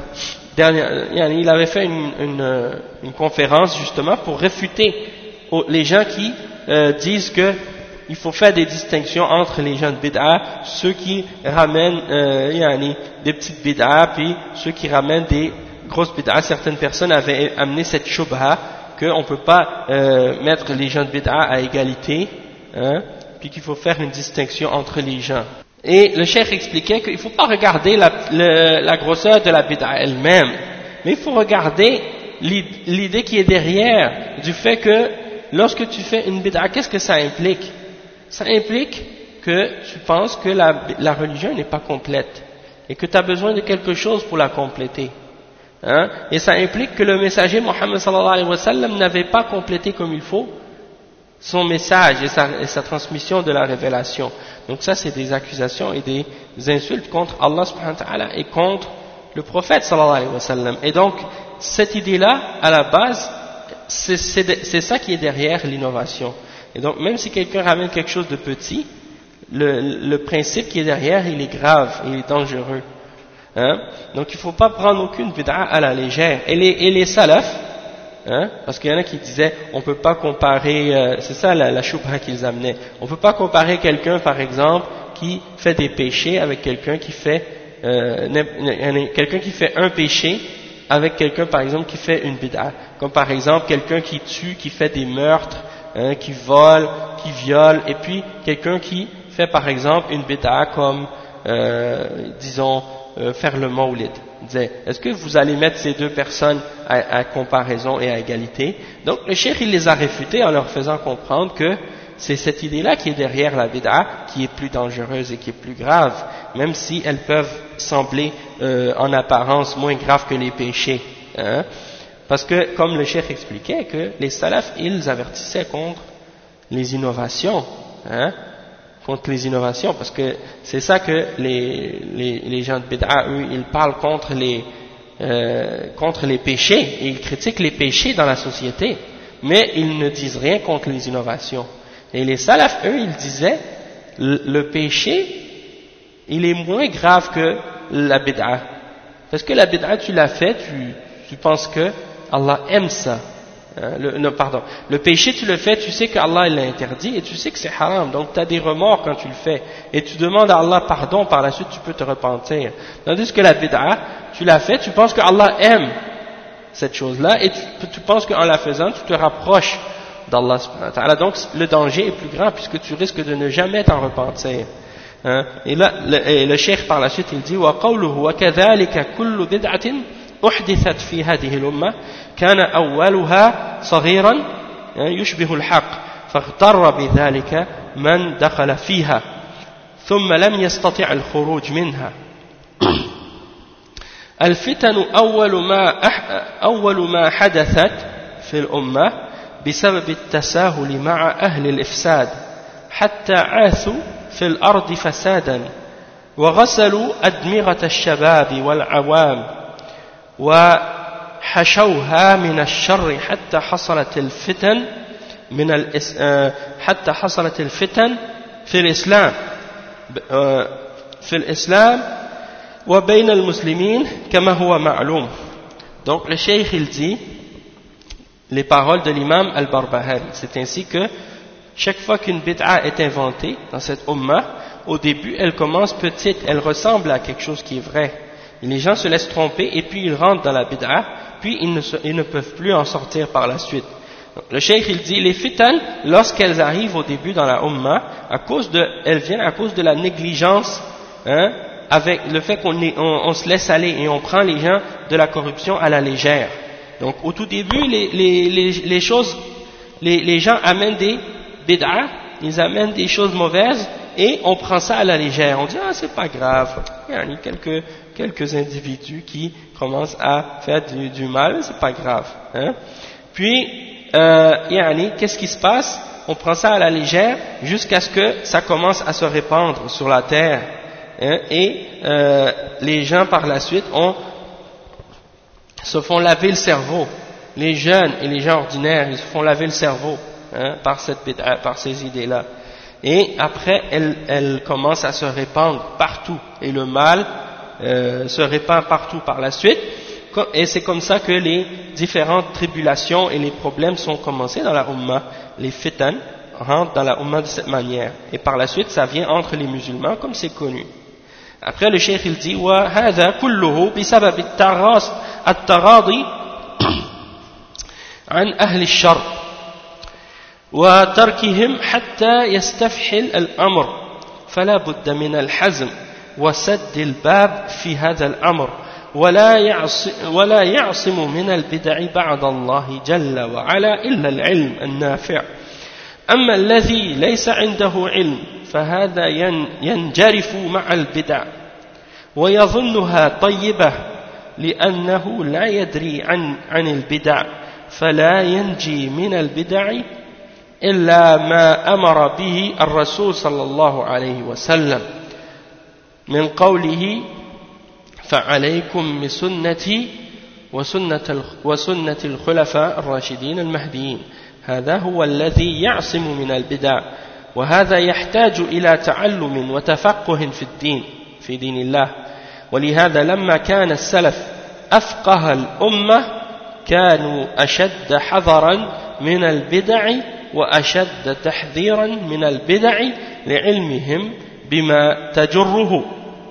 il avait fait une conférence justement pour réfuter les gens qui disent que il faut faire des distinctions entre les gens de bid'a, ceux qui ramènent des petites bid'a, puis ceux qui ramènent des grosses bid'a. Certaines personnes avaient amené cette shubha qu'on ne peut pas mettre les gens de bid'a à égalité, puis qu'il faut faire une distinction entre les gens. Et le cheikh expliquait qu'il ne faut pas regarder la grosseur de la bid'a elle-même, mais il faut regarder l'idée qui est derrière du fait que lorsque tu fais une bid'a, qu'est-ce que ça implique? Ça implique que tu penses que la religion n'est pas complète et que tu as besoin de quelque chose pour la compléter. Et ça implique que le messager Mohammed sallallahu alayhi wa sallam n'avait pas complété comme il faut son message et sa transmission de la révélation. Donc ça c'est des accusations et des insultes contre Allah subhanahu wa ta'ala et contre le prophète sallallahu alayhi wa sallam. Et donc cette idée-là, à la base, c'est ça qui est derrière l'innovation. Et donc même si quelqu'un ramène quelque chose de petit, le principe qui est derrière, il est grave, il est dangereux. Donc il ne faut pas prendre aucune bid'a à la légère. Et les salafs, parce qu'il y en a qui disaient, on ne peut pas comparer, c'est ça la shubha qu'ils amenaient, on ne peut pas comparer quelqu'un par exemple qui fait des péchés avec quelqu'un qui fait un péché avec quelqu'un par exemple qui fait une bid'a, comme par exemple quelqu'un qui tue, qui fait des meurtres, qui vole, qui viole, et puis quelqu'un qui fait par exemple une bid'a comme disons faire le mawlid. Est-ce que vous allez mettre ces deux personnes à comparaison et à égalité? Donc le cheikh il les a réfutés en leur faisant comprendre que c'est cette idée-là qui est derrière la bid'a qui est plus dangereuse et qui est plus grave, même si elles peuvent sembler en apparence moins graves que les péchés. Parce que comme le cheikh expliquait que les salafs ils avertissaient contre les innovations, contre les innovations, parce que c'est ça que les gens de bid'a, eux, ils parlent contre les péchés, et ils critiquent les péchés dans la société, mais ils ne disent rien contre les innovations. Et les salafs, eux, ils disaient, le péché, il est moins grave que la bid'a. Parce que la bid'a, tu l'as fait, tu penses que Allah aime ça. Le péché tu le fais, tu sais qu'Allah l'a interdit et tu sais que c'est haram, donc tu as des remords quand tu le fais et tu demandes à Allah pardon, par la suite tu peux te repentir. Tandis que la bid'a, tu l'as fait, tu penses que Allah aime cette chose-là et tu penses qu'en la faisant tu te rapproches d'Allah subhanahu wa ta'ala. Donc le danger est plus grand puisque tu risques de ne jamais t'en repentir. Et là le cheikh par la suite il dit wa qawluhu wa kadhalika kullu bid'atin أحدثت في هذه الأمة كان أولها صغيرا يشبه الحق فاغتر بذلك من دخل فيها ثم لم يستطع الخروج منها. الفتن أول ما حدثت في الأمة بسبب التساهل مع أهل الإفساد حتى عاثوا في الأرض فسادا وغسلوا أدمغة الشباب والعوام وحشوها من الشر حتى حصلت الفتن في الإسلام وبين المسلمين كما هو معلوم. Donc le cheikh il dit les paroles de l'imam al-Barbahari, c'est ainsi que chaque fois qu'une bid'a est inventée dans cette ummah, au début elle commence petite, elle ressemble à quelque chose qui est vrai, et les gens se laissent tromper et puis ils rentrent dans la bid'a, puis ils ne peuvent plus en sortir par la suite. Donc, le cheikh il dit les fitan, lorsqu'elles arrivent au début dans la ummah, elles viennent à cause de la négligence, avec le fait qu'on se laisse aller et on prend les gens de la corruption à la légère. Donc au tout début les gens amènent des bid'a, ils amènent des choses mauvaises et on prend ça à la légère, on dit c'est pas grave, il y a quelques individus qui commencent à faire du mal, c'est pas grave, puis qu'est-ce qui se passe? On prend ça à la légère jusqu'à ce que ça commence à se répandre sur la terre, et les gens par la suite se font laver le cerveau, les jeunes et les gens ordinaires, ils se font laver le cerveau par ces idées-là, et après elles commencent à se répandre partout, et le mal se répand partout par la suite, et c'est comme ça que les différentes tribulations et les problèmes sont commencés dans la Ummah. Les fitan rentrent dans la Ummah de cette manière, et par la suite ça vient entre les musulmans comme c'est connu. Après le cheikh il dit وهذا كله بسبب التراضي عن أهل الشر وتركهم حتى يستفحل الأمر فلا بد من الحزم وسد الباب في هذا الأمر ولا يعصم من البدع بعد الله جل وعلا إلا العلم النافع. أما الذي ليس عنده علم فهذا ينجرف مع البدع ويظنها طيبة لأنه لا يدري عن البدع فلا ينجي من البدع إلا ما أمر به الرسول صلى الله عليه وسلم من قوله فعليكم بسنتي وسنة الخلفاء الراشدين المهديين. هذا هو الذي يعصم من البدع، وهذا يحتاج إلى تعلم وتفقه في الدين، في دين الله. ولهذا لما كان السلف أفقه الأمة كانوا أشد حذرا من البدع وأشد تحذيرا من البدع لعلمهم بما تجره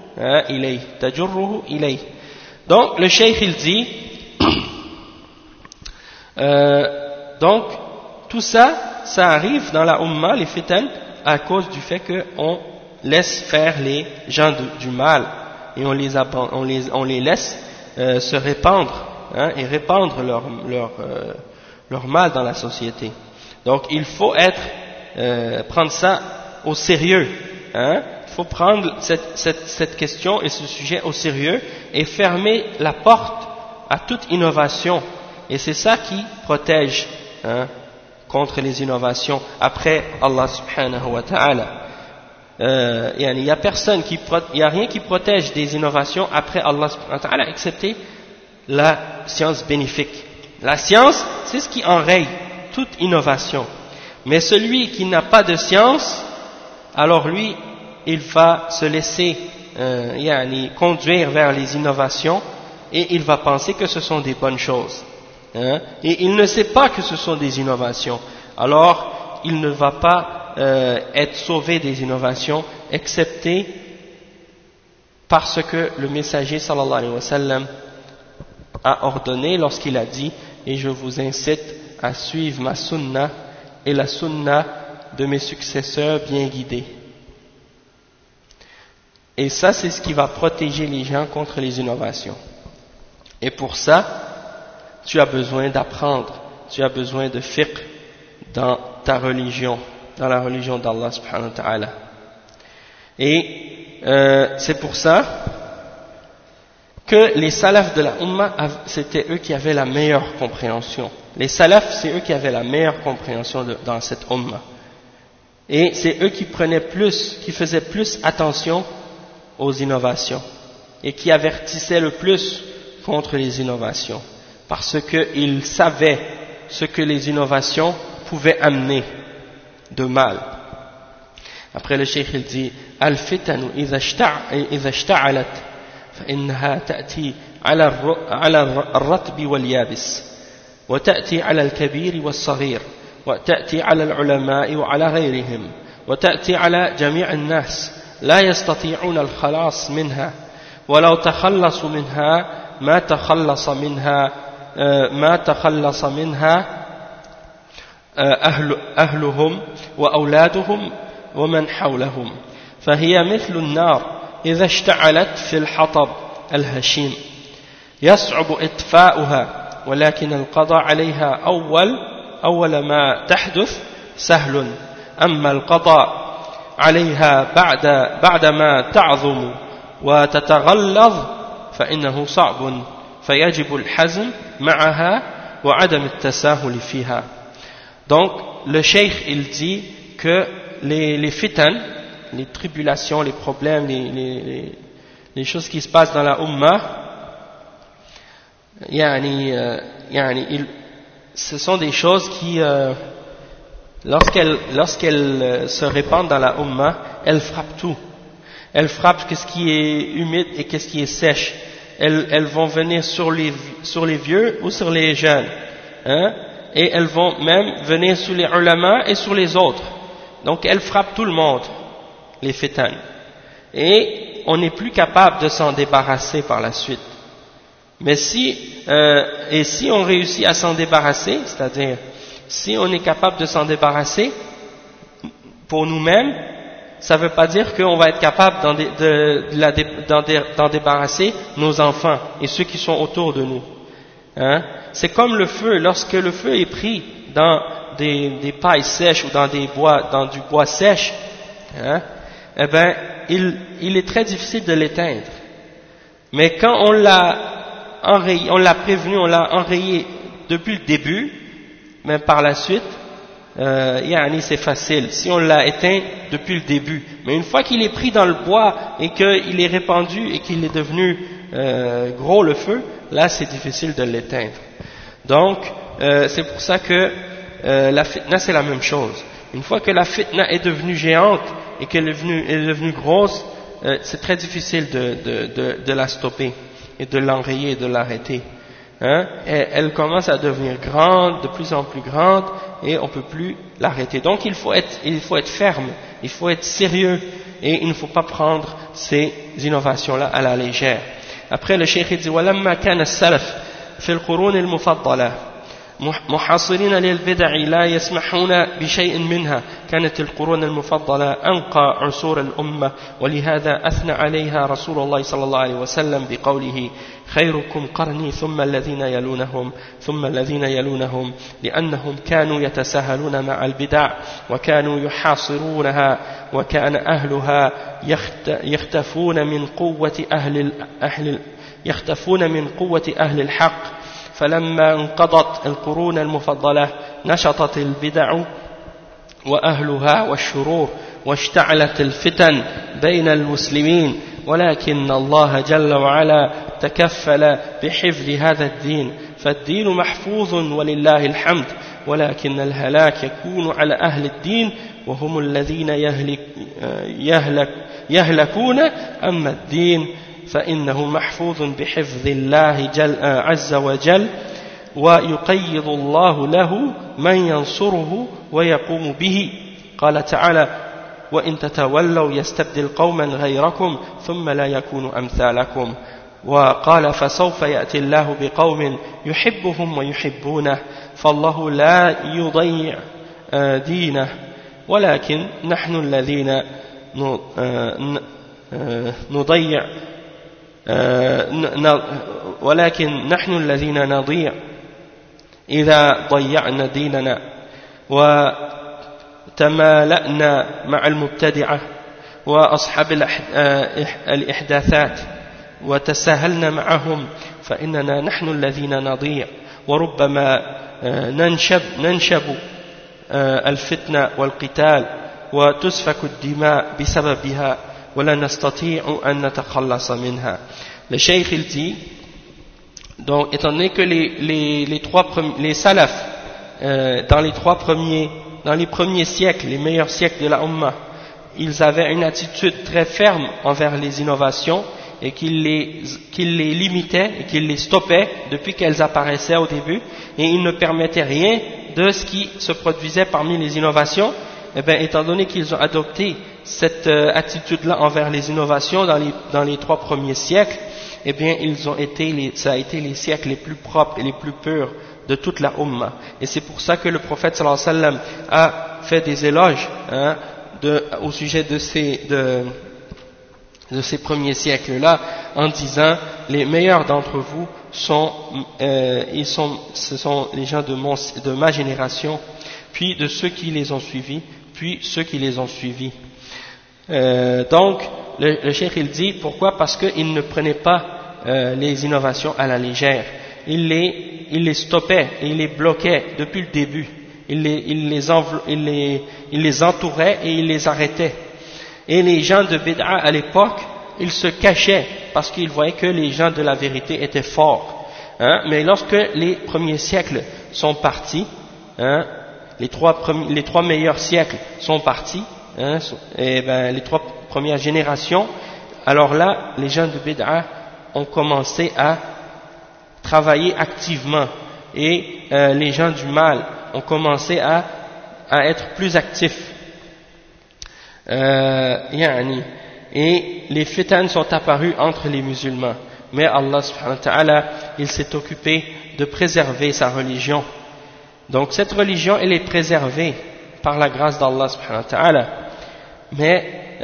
إليه. Donc le cheikh il dit donc tout ça arrive dans la Ummah, les fitan, à cause du fait qu'on laisse faire les gens du mal et on les laisse se répandre, et répandre leur mal dans la société. Donc il faut prendre ça au sérieux, il faut prendre cette question et ce sujet au sérieux et fermer la porte à toute innovation, et c'est ça qui protège contre les innovations après Allah subhanahu wa ta'ala. Il n'y a rien qui protège des innovations après Allah subhanahu wa ta'ala excepté la science bénéfique. La science, c'est ce qui enraye toute innovation, mais celui qui n'a pas de science, alors lui il va se laisser conduire vers les innovations et il va penser que ce sont des bonnes choses, et il ne sait pas que ce sont des innovations, alors il ne va pas être sauvé des innovations excepté parce que le messager sallallahu alayhi wa sallam a ordonné lorsqu'il a dit: et je vous incite à suivre ma sunna et la sunna de mes successeurs bien guidés. Et ça, c'est ce qui va protéger les gens contre les innovations. Et pour ça, tu as besoin d'apprendre, tu as besoin de fiqh dans ta religion, dans la religion d'Allah subhanahu wa ta'ala. Et c'est pour ça que les salafs de la Ummah, c'était eux qui avaient la meilleure compréhension. Les salafs, c'est eux qui avaient la meilleure compréhension dans cette Ummah. Et c'est eux qui faisaient plus attention aux innovations et qui avertissaient le plus contre les innovations, parce qu'ils savaient ce que les innovations pouvaient amener de mal. Après le cheikh il dit al-fitanu idha ishta'alat fa innaha ta'ti ala ar-ratb wal-yabis wa ta'ti ala al-kabir was-saghir wa ta'ti ala al-ulama wa ala ghayrihim wa ta'ti ala jami' an-nas la yastati'una al-khalas minha wa law takhallasu minha ma takhallasa minha أهلهم وأولادهم ومن حولهم فهي مثل النار إذا اشتعلت في الحطب الهشيم يصعب إطفاؤها ولكن القضاء عليها أول ما تحدث سهل أما القضاء عليها بعدما تعظم وتتغلظ فإنه صعب فيجب الحزم معها وعدم التساهل فيها. Donc, le cheikh, il dit que les fitan, les tribulations, les problèmes, les choses qui se passent dans la Ummah, ce sont des choses qui, lorsqu'elles se répandent dans la Ummah, elles frappent tout. Elles frappent ce qui est humide et ce qui est sèche. Elles vont venir sur les vieux ou sur les jeunes. Hein? Et elles vont même venir sur les ulama et sur les autres. Donc elles frappent tout le monde, les fitan. Et on n'est plus capable de s'en débarrasser par la suite. Mais si on réussit à s'en débarrasser, c'est-à-dire si on est capable de s'en débarrasser pour nous-mêmes, ça ne veut pas dire qu'on va être capable d'en débarrasser nos enfants et ceux qui sont autour de nous. Hein? C'est comme le feu, lorsque le feu est pris dans des pailles sèches ou dans du bois sèche, hein, eh ben, il est très difficile de l'éteindre. Mais quand on l'a prévenu, on l'a enrayé depuis le début, mais par la suite, c'est facile, si on l'a éteint depuis le début. Mais une fois qu'il est pris dans le bois et qu'il est répandu et qu'il est devenu gros le feu, là c'est difficile de l'éteindre. Donc c'est pour ça que la fitna c'est la même chose. Une fois que la fitna est devenue géante et qu'elle est devenue grosse, c'est très difficile de la stopper et de l'enrayer et de l'arrêter. Hein? Et elle commence à devenir grande, de plus en plus grande, et on ne peut plus l'arrêter. Donc il faut être ferme, il faut être sérieux, et il ne faut pas prendre ces innovations-là à la légère. Après le cheikh dit وَلَمَّا كَانَ السَّلَفُ فِي الْقُرُونِ الْمُفَضَّلَةِ محاصرين للبدع لا يسمحون بشيء منها كانت القرون المفضلة أنقى عصور الأمة ولهذا أثنى عليها رسول الله صلى الله عليه وسلم بقوله خيركم قرني ثم الذين يلونهم ثم الذين يلونهم لأنهم كانوا يتساهلون مع البدع وكانوا يحاصرونها وكان أهلها يختفون من قوة أهل الحق فلما انقضت القرون المفضلة نشطت البدع وأهلها والشرور واشتعلت الفتن بين المسلمين ولكن الله جل وعلا تكفل بحفظ هذا الدين فالدين محفوظ ولله الحمد ولكن الهلاك يكون على أهل الدين وهم الذين يهلكون أما الدين فإنه محفوظ بحفظ الله عز وجل ويقيض الله له من ينصره ويقوم به قال تعالى وإن تتولوا يستبدل قوما غيركم ثم لا يكونوا أمثالكم وقال فسوف يأتي الله بقوم يحبهم ويحبونه فالله لا يضيع دينه ولكن نحن الذين نضيع ولكن نحن الذين نضيع إذا ضيعنا ديننا تمالأنا مع المبتدعة وأصحاب الإحداثات وتساهلنا معهم فإننا نحن الذين نضيع وربما ننشب الفتنة والقتال وتسفك الدماء بسببها ولا نستطيع أن نتخلص منها. Le cheikh il dit, donc étant donné que les salafs dans les premiers siècles, les meilleurs siècles de la Ummah, ils avaient une attitude très ferme envers les innovations et qu'ils les limitaient et qu'ils les stoppaient depuis qu'elles apparaissaient au début, et ils ne permettaient rien de ce qui se produisait parmi les innovations. Eh bien, étant donné qu'ils ont adopté cette attitude-là envers les innovations dans les 3 premiers siècles, eh bien, ça a été les siècles les plus propres et les plus purs de toute la Ummah. Et c'est pour ça que le prophète sallallahu alayhi wa sallam a fait des éloges au sujet de ces premiers siècles-là, en disant les meilleurs d'entre vous ce sont les gens de ma génération, puis de ceux qui les ont suivis, puis ceux qui les ont suivis. Donc le cheikh il dit pourquoi? Parce qu'ils ne prenaient pas les innovations à la légère. Il les stoppait et il les bloquait depuis le début. Il les entourait et il les arrêtait. Et les gens de Bid'a à l'époque, ils se cachaient parce qu'ils voyaient que les gens de la vérité étaient forts. Mais lorsque les premiers siècles sont partis, les trois meilleurs siècles sont partis, et ben, les 3 premières générations, alors là, les gens de Bid'a ont commencé à travailler activement et les gens du mal ont commencé à être plus actifs. Et les fitans sont apparus entre les musulmans, mais Allah subhanahu wa ta'ala, il s'est occupé de préserver sa religion. Donc cette religion, elle est préservée par la grâce d'Allah subhanahu wa ta'ala, mais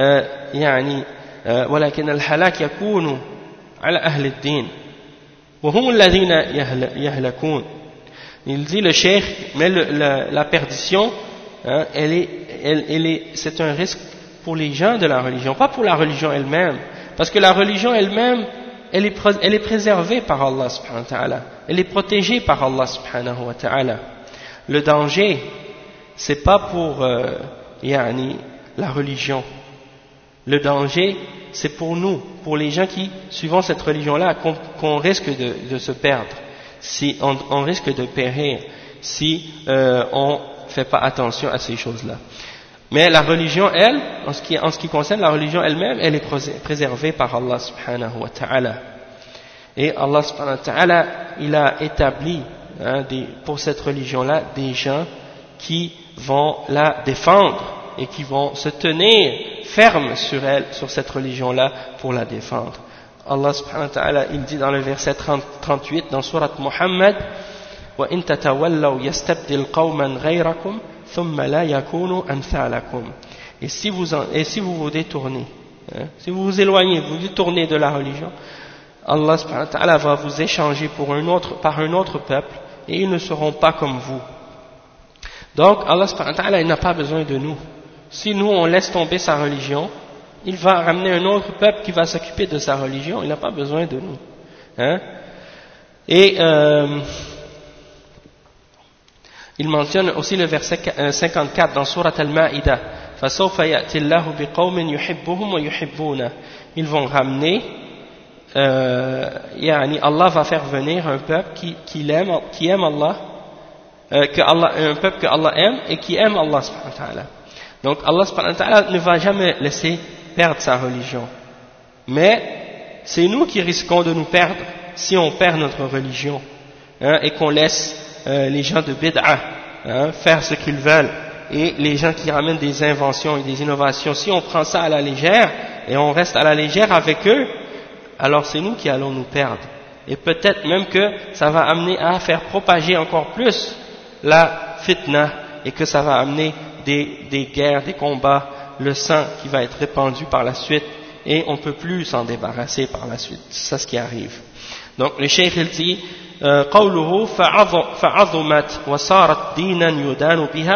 ولكن الهلاك يكون على أهل الدين وهم الذين يهلكون. Il dit le cheikh, mais la perdition, c'est un risque pour les gens de la religion, pas pour la religion elle-même, parce que la religion elle-même, elle est préservée par Allah subhanahu wa ta'ala, elle est protégée par Allah subhanahu wa ta'ala. Le danger, c'est pas pour la religion. Le danger, c'est pour nous, pour les gens qui suivons cette religion-là, qu'on risque de se perdre, si on risque de périr, si on fait pas attention à ces choses-là. Mais la religion, elle, en ce qui concerne la religion elle-même, elle est préservée par Allah subhanahu wa ta'ala. Et Allah subhanahu wa ta'ala, il a établi pour cette religion-là des gens qui vont la défendre et qui vont se tenir fermes sur elle, sur cette religion-là, pour la défendre. Allah subhanahu wa ta'ala, il dit dans le verset 38 dans sourate Muhammad, وَإِن تَتَوَلَّوْا يَسْتَبْدِلْ قَوْمًا غَيْرَكُمْ ثُمَّ لَا يَكُونُوا أَمْثَالَكُمْ. Et si vous vous détournez, si vous vous éloignez, vous vous détournez de la religion, Allah subhanahu wa ta'ala va vous échanger par un autre peuple, et ils ne seront pas comme vous. Donc Allah subhanahu wa ta'ala, il n'a pas besoin de nous. Si nous on laisse tomber sa religion, il va ramener un autre peuple qui va s'occuper de sa religion, il n'a pas besoin de nous. Et il mentionne aussi le verset 54 dans Surat Al-Ma'idah, فَسَوْفَ يَأْتِ اللَّهُ بِقَوْمٍ يُحِبُّهُمْ وَيُحِبُّونَ. Ils vont ramener, Allah va faire venir un peuple qui aime Allah, un peuple que Allah aime et qui aime Allah subhanahu wa ta'ala. Donc Allah subhanahu wa ta'ala ne va jamais laisser perdre sa religion. Mais c'est nous qui risquons de nous perdre si on perd notre religion, et qu'on laisse les gens de bid'a faire ce qu'ils veulent, et les gens qui ramènent des inventions et des innovations, si on prend ça à la légère et on reste à la légère avec eux, alors c'est nous qui allons nous perdre. Et peut-être même que ça va amener à faire propager encore plus la fitna, et que ça va amener des guerres, des combats, le sang qui va être répandu par la suite, et on ne peut plus s'en débarrasser par la suite. C'est ça ce qui arrive. Donc le cheikh il dit قوله فعظمت وصارت دينا يدان بها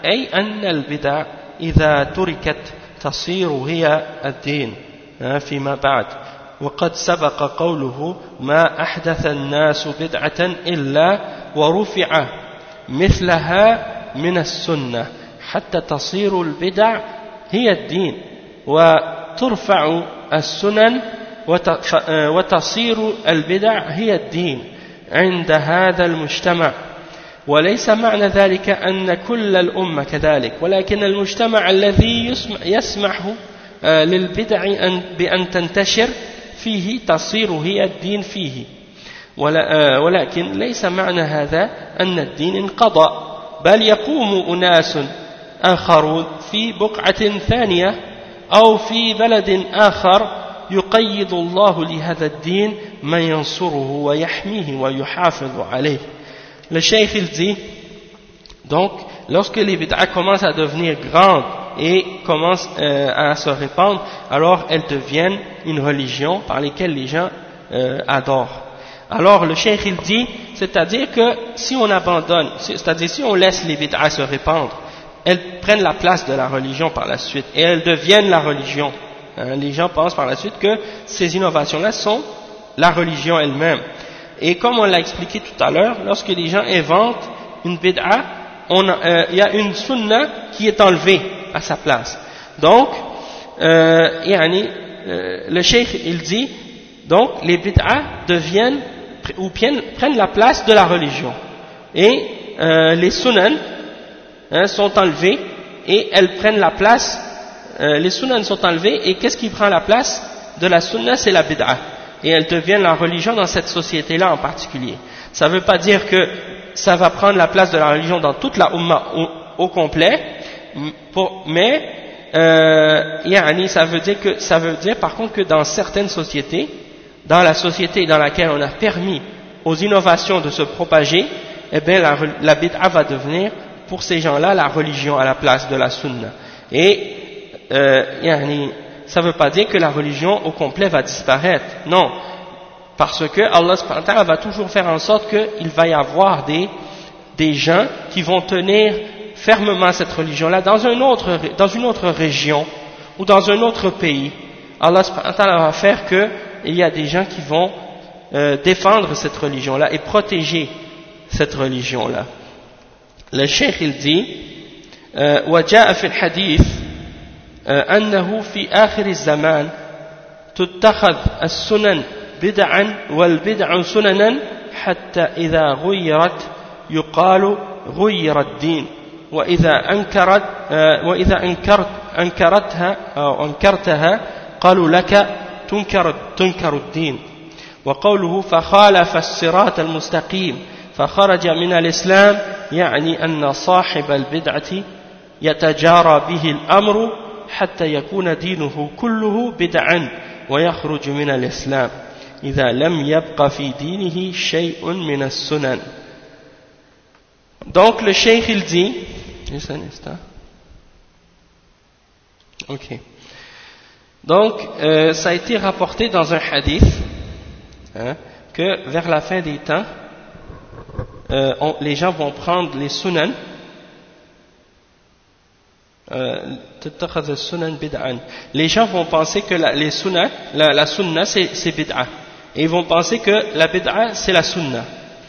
أي أن البدع إذا تركت تصير هي الدين فيما بعد. وقد سبق قوله ما أحدث الناس بدعة إلا ورفع مثلها من السنة حتى تصير البدع هي الدين وترفع السنن وتصير البدع هي الدين عند هذا المجتمع. وليس معنى ذلك أن كل الأمة كذلك، ولكن المجتمع الذي يسمح للبدع بأن تنتشر فيه تصير هي الدين فيه، ولكن ليس معنى هذا أن الدين انقضى، بل يقوم أناس آخرون في بقعة ثانية أو في بلد آخر يقيد الله لهذا الدين من ينصره ويحميه ويحافظ عليه. Le cheikh il dit, donc, lorsque les bid'ah commencent à devenir grandes et commencent à se répandre, alors elles deviennent une religion par laquelle les gens adorent. Alors le cheikh il dit, c'est-à-dire que si on abandonne, c'est-à-dire si on laisse les bid'ah se répandre, elles prennent la place de la religion par la suite et elles deviennent la religion. Les gens pensent par la suite que ces innovations-là sont la religion elle-même. Et comme on l'a expliqué tout à l'heure, lorsque les gens inventent une bid'a, il y a une sunna qui est enlevée à sa place. Donc, le cheikh il dit, donc les bid'a deviennent ou prennent la place de la religion. Et les sunan sont enlevés et elles prennent la place, les sunan sont enlevés et qu'est-ce qui prend la place de la sunna? C'est la bid'a. Et elles deviennent la religion dans cette société-là en particulier. Ça ne veut pas dire que ça va prendre la place de la religion dans toute la Ummah au complet, mais ça veut dire par contre que dans certaines sociétés, dans la société dans laquelle on a permis aux innovations de se propager, eh bien la bid'a va devenir pour ces gens-là la religion à la place de la sunna. Et ça ne veut pas dire que la religion au complet va disparaître, non, parce que Allah subhanahu wa ta'ala va toujours faire en sorte qu'il va y avoir des gens qui vont tenir fermement cette religion-là dans une autre région ou dans un autre pays. Allah subhanahu wa ta'ala va faire qu'il y a des gens qui vont défendre cette religion-là et protéger cette religion-là. Le cheikh il dit وَجَاءَ فِي الْحَدِيثِ أنه في آخر الزمان تتخذ السنن بدعا والبدع سننا حتى إذا غيرت يقال غير الدين وإذا أنكرتها أو أنكرتها قالوا لك تنكر الدين. وقوله فخالف الصراط المستقيم فخرج من الإسلام يعني أن صاحب البدعة يتجارى به الأمر حتى يكون دينه كله بدعا ويخرج من الإسلام إذا لم يبق في دينه شيء من السنن. Donc le cheikh il dit, juste un instant. Ok. Donc ça a été rapporté dans un hadith que vers la fin des temps, les gens vont prendre les sunan. Les gens vont penser que la sunna c'est bid'a, et ils vont penser que la bid'a c'est la sunna.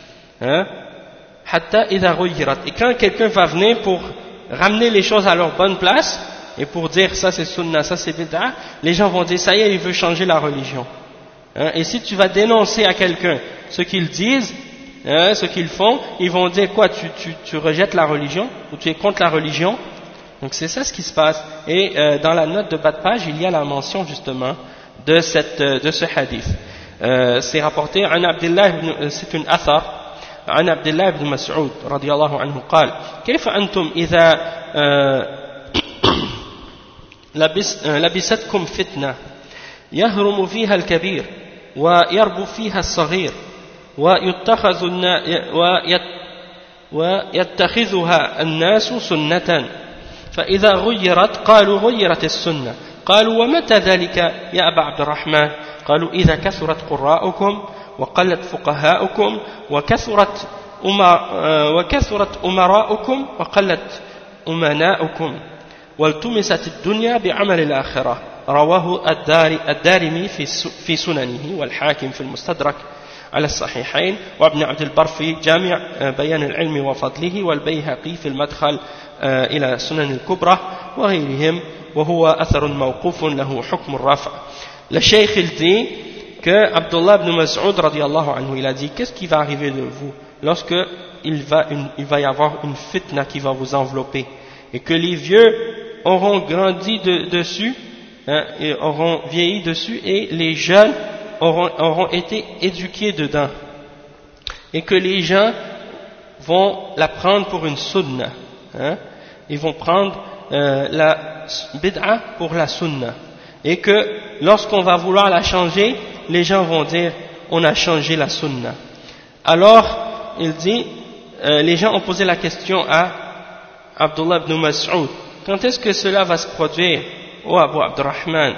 Et quand quelqu'un va venir pour ramener les choses à leur bonne place et pour dire ça c'est sunna, ça c'est bid'a, les gens vont dire ça y est, il veut changer la religion. Et si tu vas dénoncer à quelqu'un ce qu'ils disent, ce qu'ils font, ils vont dire quoi, tu rejettes la religion ou tu es contre la religion. Donc c'est ça ce qui se passe. Et dans la note de bas de page, il y a la mention justement de ce hadith. C'est rapporté عن عبد الله بن c'est une athar عن عبد الله بن مسعود رضي الله عنه قال كيف أنتم إذا لبستكم فتنة يهرم فيها الكبير ويربو فيها الصغير ويتخذها الناس سنة فإذا غيرت قالوا غيرت السنة قالوا ومتى ذلك يا أبا عبد الرحمن قالوا إذا كثرت قراءكم وقلت فقهاؤكم وكثرت أمراؤكم وقلت أمناؤكم والتمست الدنيا بعمل الآخرة رواه الدارمي في سننه والحاكم في المستدرك على الصحيحين وابن عبد البر في جامع بيان العلم وفضله والبيهقي في المدخل إلى سنن الكبرى وغيرهم وهو أثر موقوف له حكم الرفع. Le cheikh il dit que Abdullah ibn Mas'ud radiallahu anhu il a dit qu'est-ce qui va arriver de vous lorsque il va y avoir une fitna qui va vous envelopper et que les vieux auront grandi dessus et auront vieilli dessus et les jeunes auront été éduqués dedans et que les gens vont la prendre pour une sunna, ils vont prendre la bid'a pour la sunna et que lorsqu'on va vouloir la changer, les gens vont dire on a changé la sunna. Alors il dit les gens ont posé la question à Abdullah ibn Mas'ud, quand est-ce que cela va se produire, ô Abu Abdurrahman?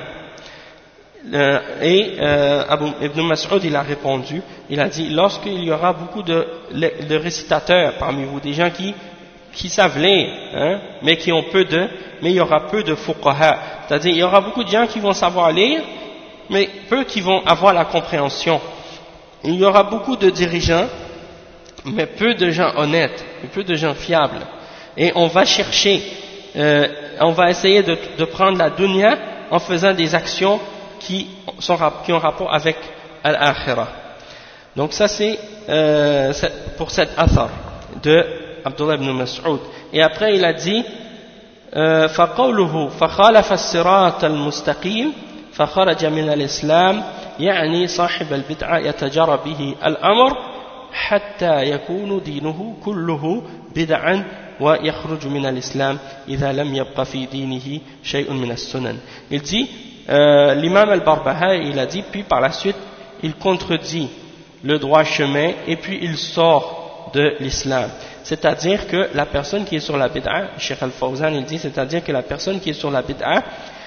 Abu Ibn Mas'ud il a répondu, il a dit lorsqu'il y aura beaucoup de récitateurs parmi vous, des gens qui savent lire, mais il y aura peu de fuqaha, c'est-à-dire il y aura beaucoup de gens qui vont savoir lire, mais peu qui vont avoir la compréhension. Il y aura beaucoup de dirigeants, mais peu de gens honnêtes, peu de gens fiables. Et on va chercher, on va essayer de prendre la dunya en faisant des actions qui ont rapport avec al-akhirah. Donc ça c'est pour cet athar de Abdullah ibn Mas'ud. Et après il a dit فقوله فخالف الصراط المستقيم فخرج من الإسلام يعني صاحب البدعة يتجرى به الأمر حتى يكون دينه كله بدعا ويخرج من الإسلام إذا لم يبقى في دينه شيء من السنن. Il dit l'imam al-Barbahari il a dit puis par la suite il contredit le droit chemin et puis il sort de l'islam, c'est-à-dire que la personne qui est sur la bid'a, Cheikh Al-Fawzan il dit, c'est-à-dire que la personne qui est sur la bid'a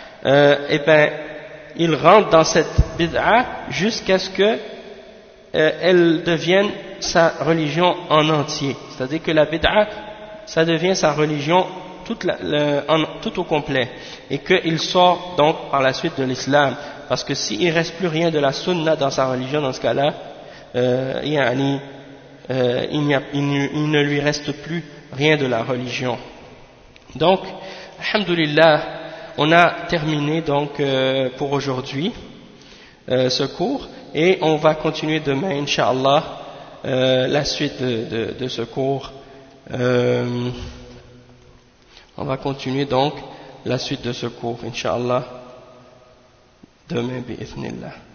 il rentre dans cette bid'a jusqu'à ce que elle devienne sa religion en entier, c'est-à-dire que la bid'a ça devient sa religion tout au complet et qu'il sort donc par la suite de l'islam, parce que s'il ne reste plus rien de la sunna dans sa religion, dans ce cas-là il ne lui reste plus rien de la religion. Donc alhamdulillah on a terminé donc pour aujourd'hui ce cours et on va continuer demain incha'Allah la suite de ce cours. On va continuer donc la suite de ce cours incha'Allah demain bi'ithnillah.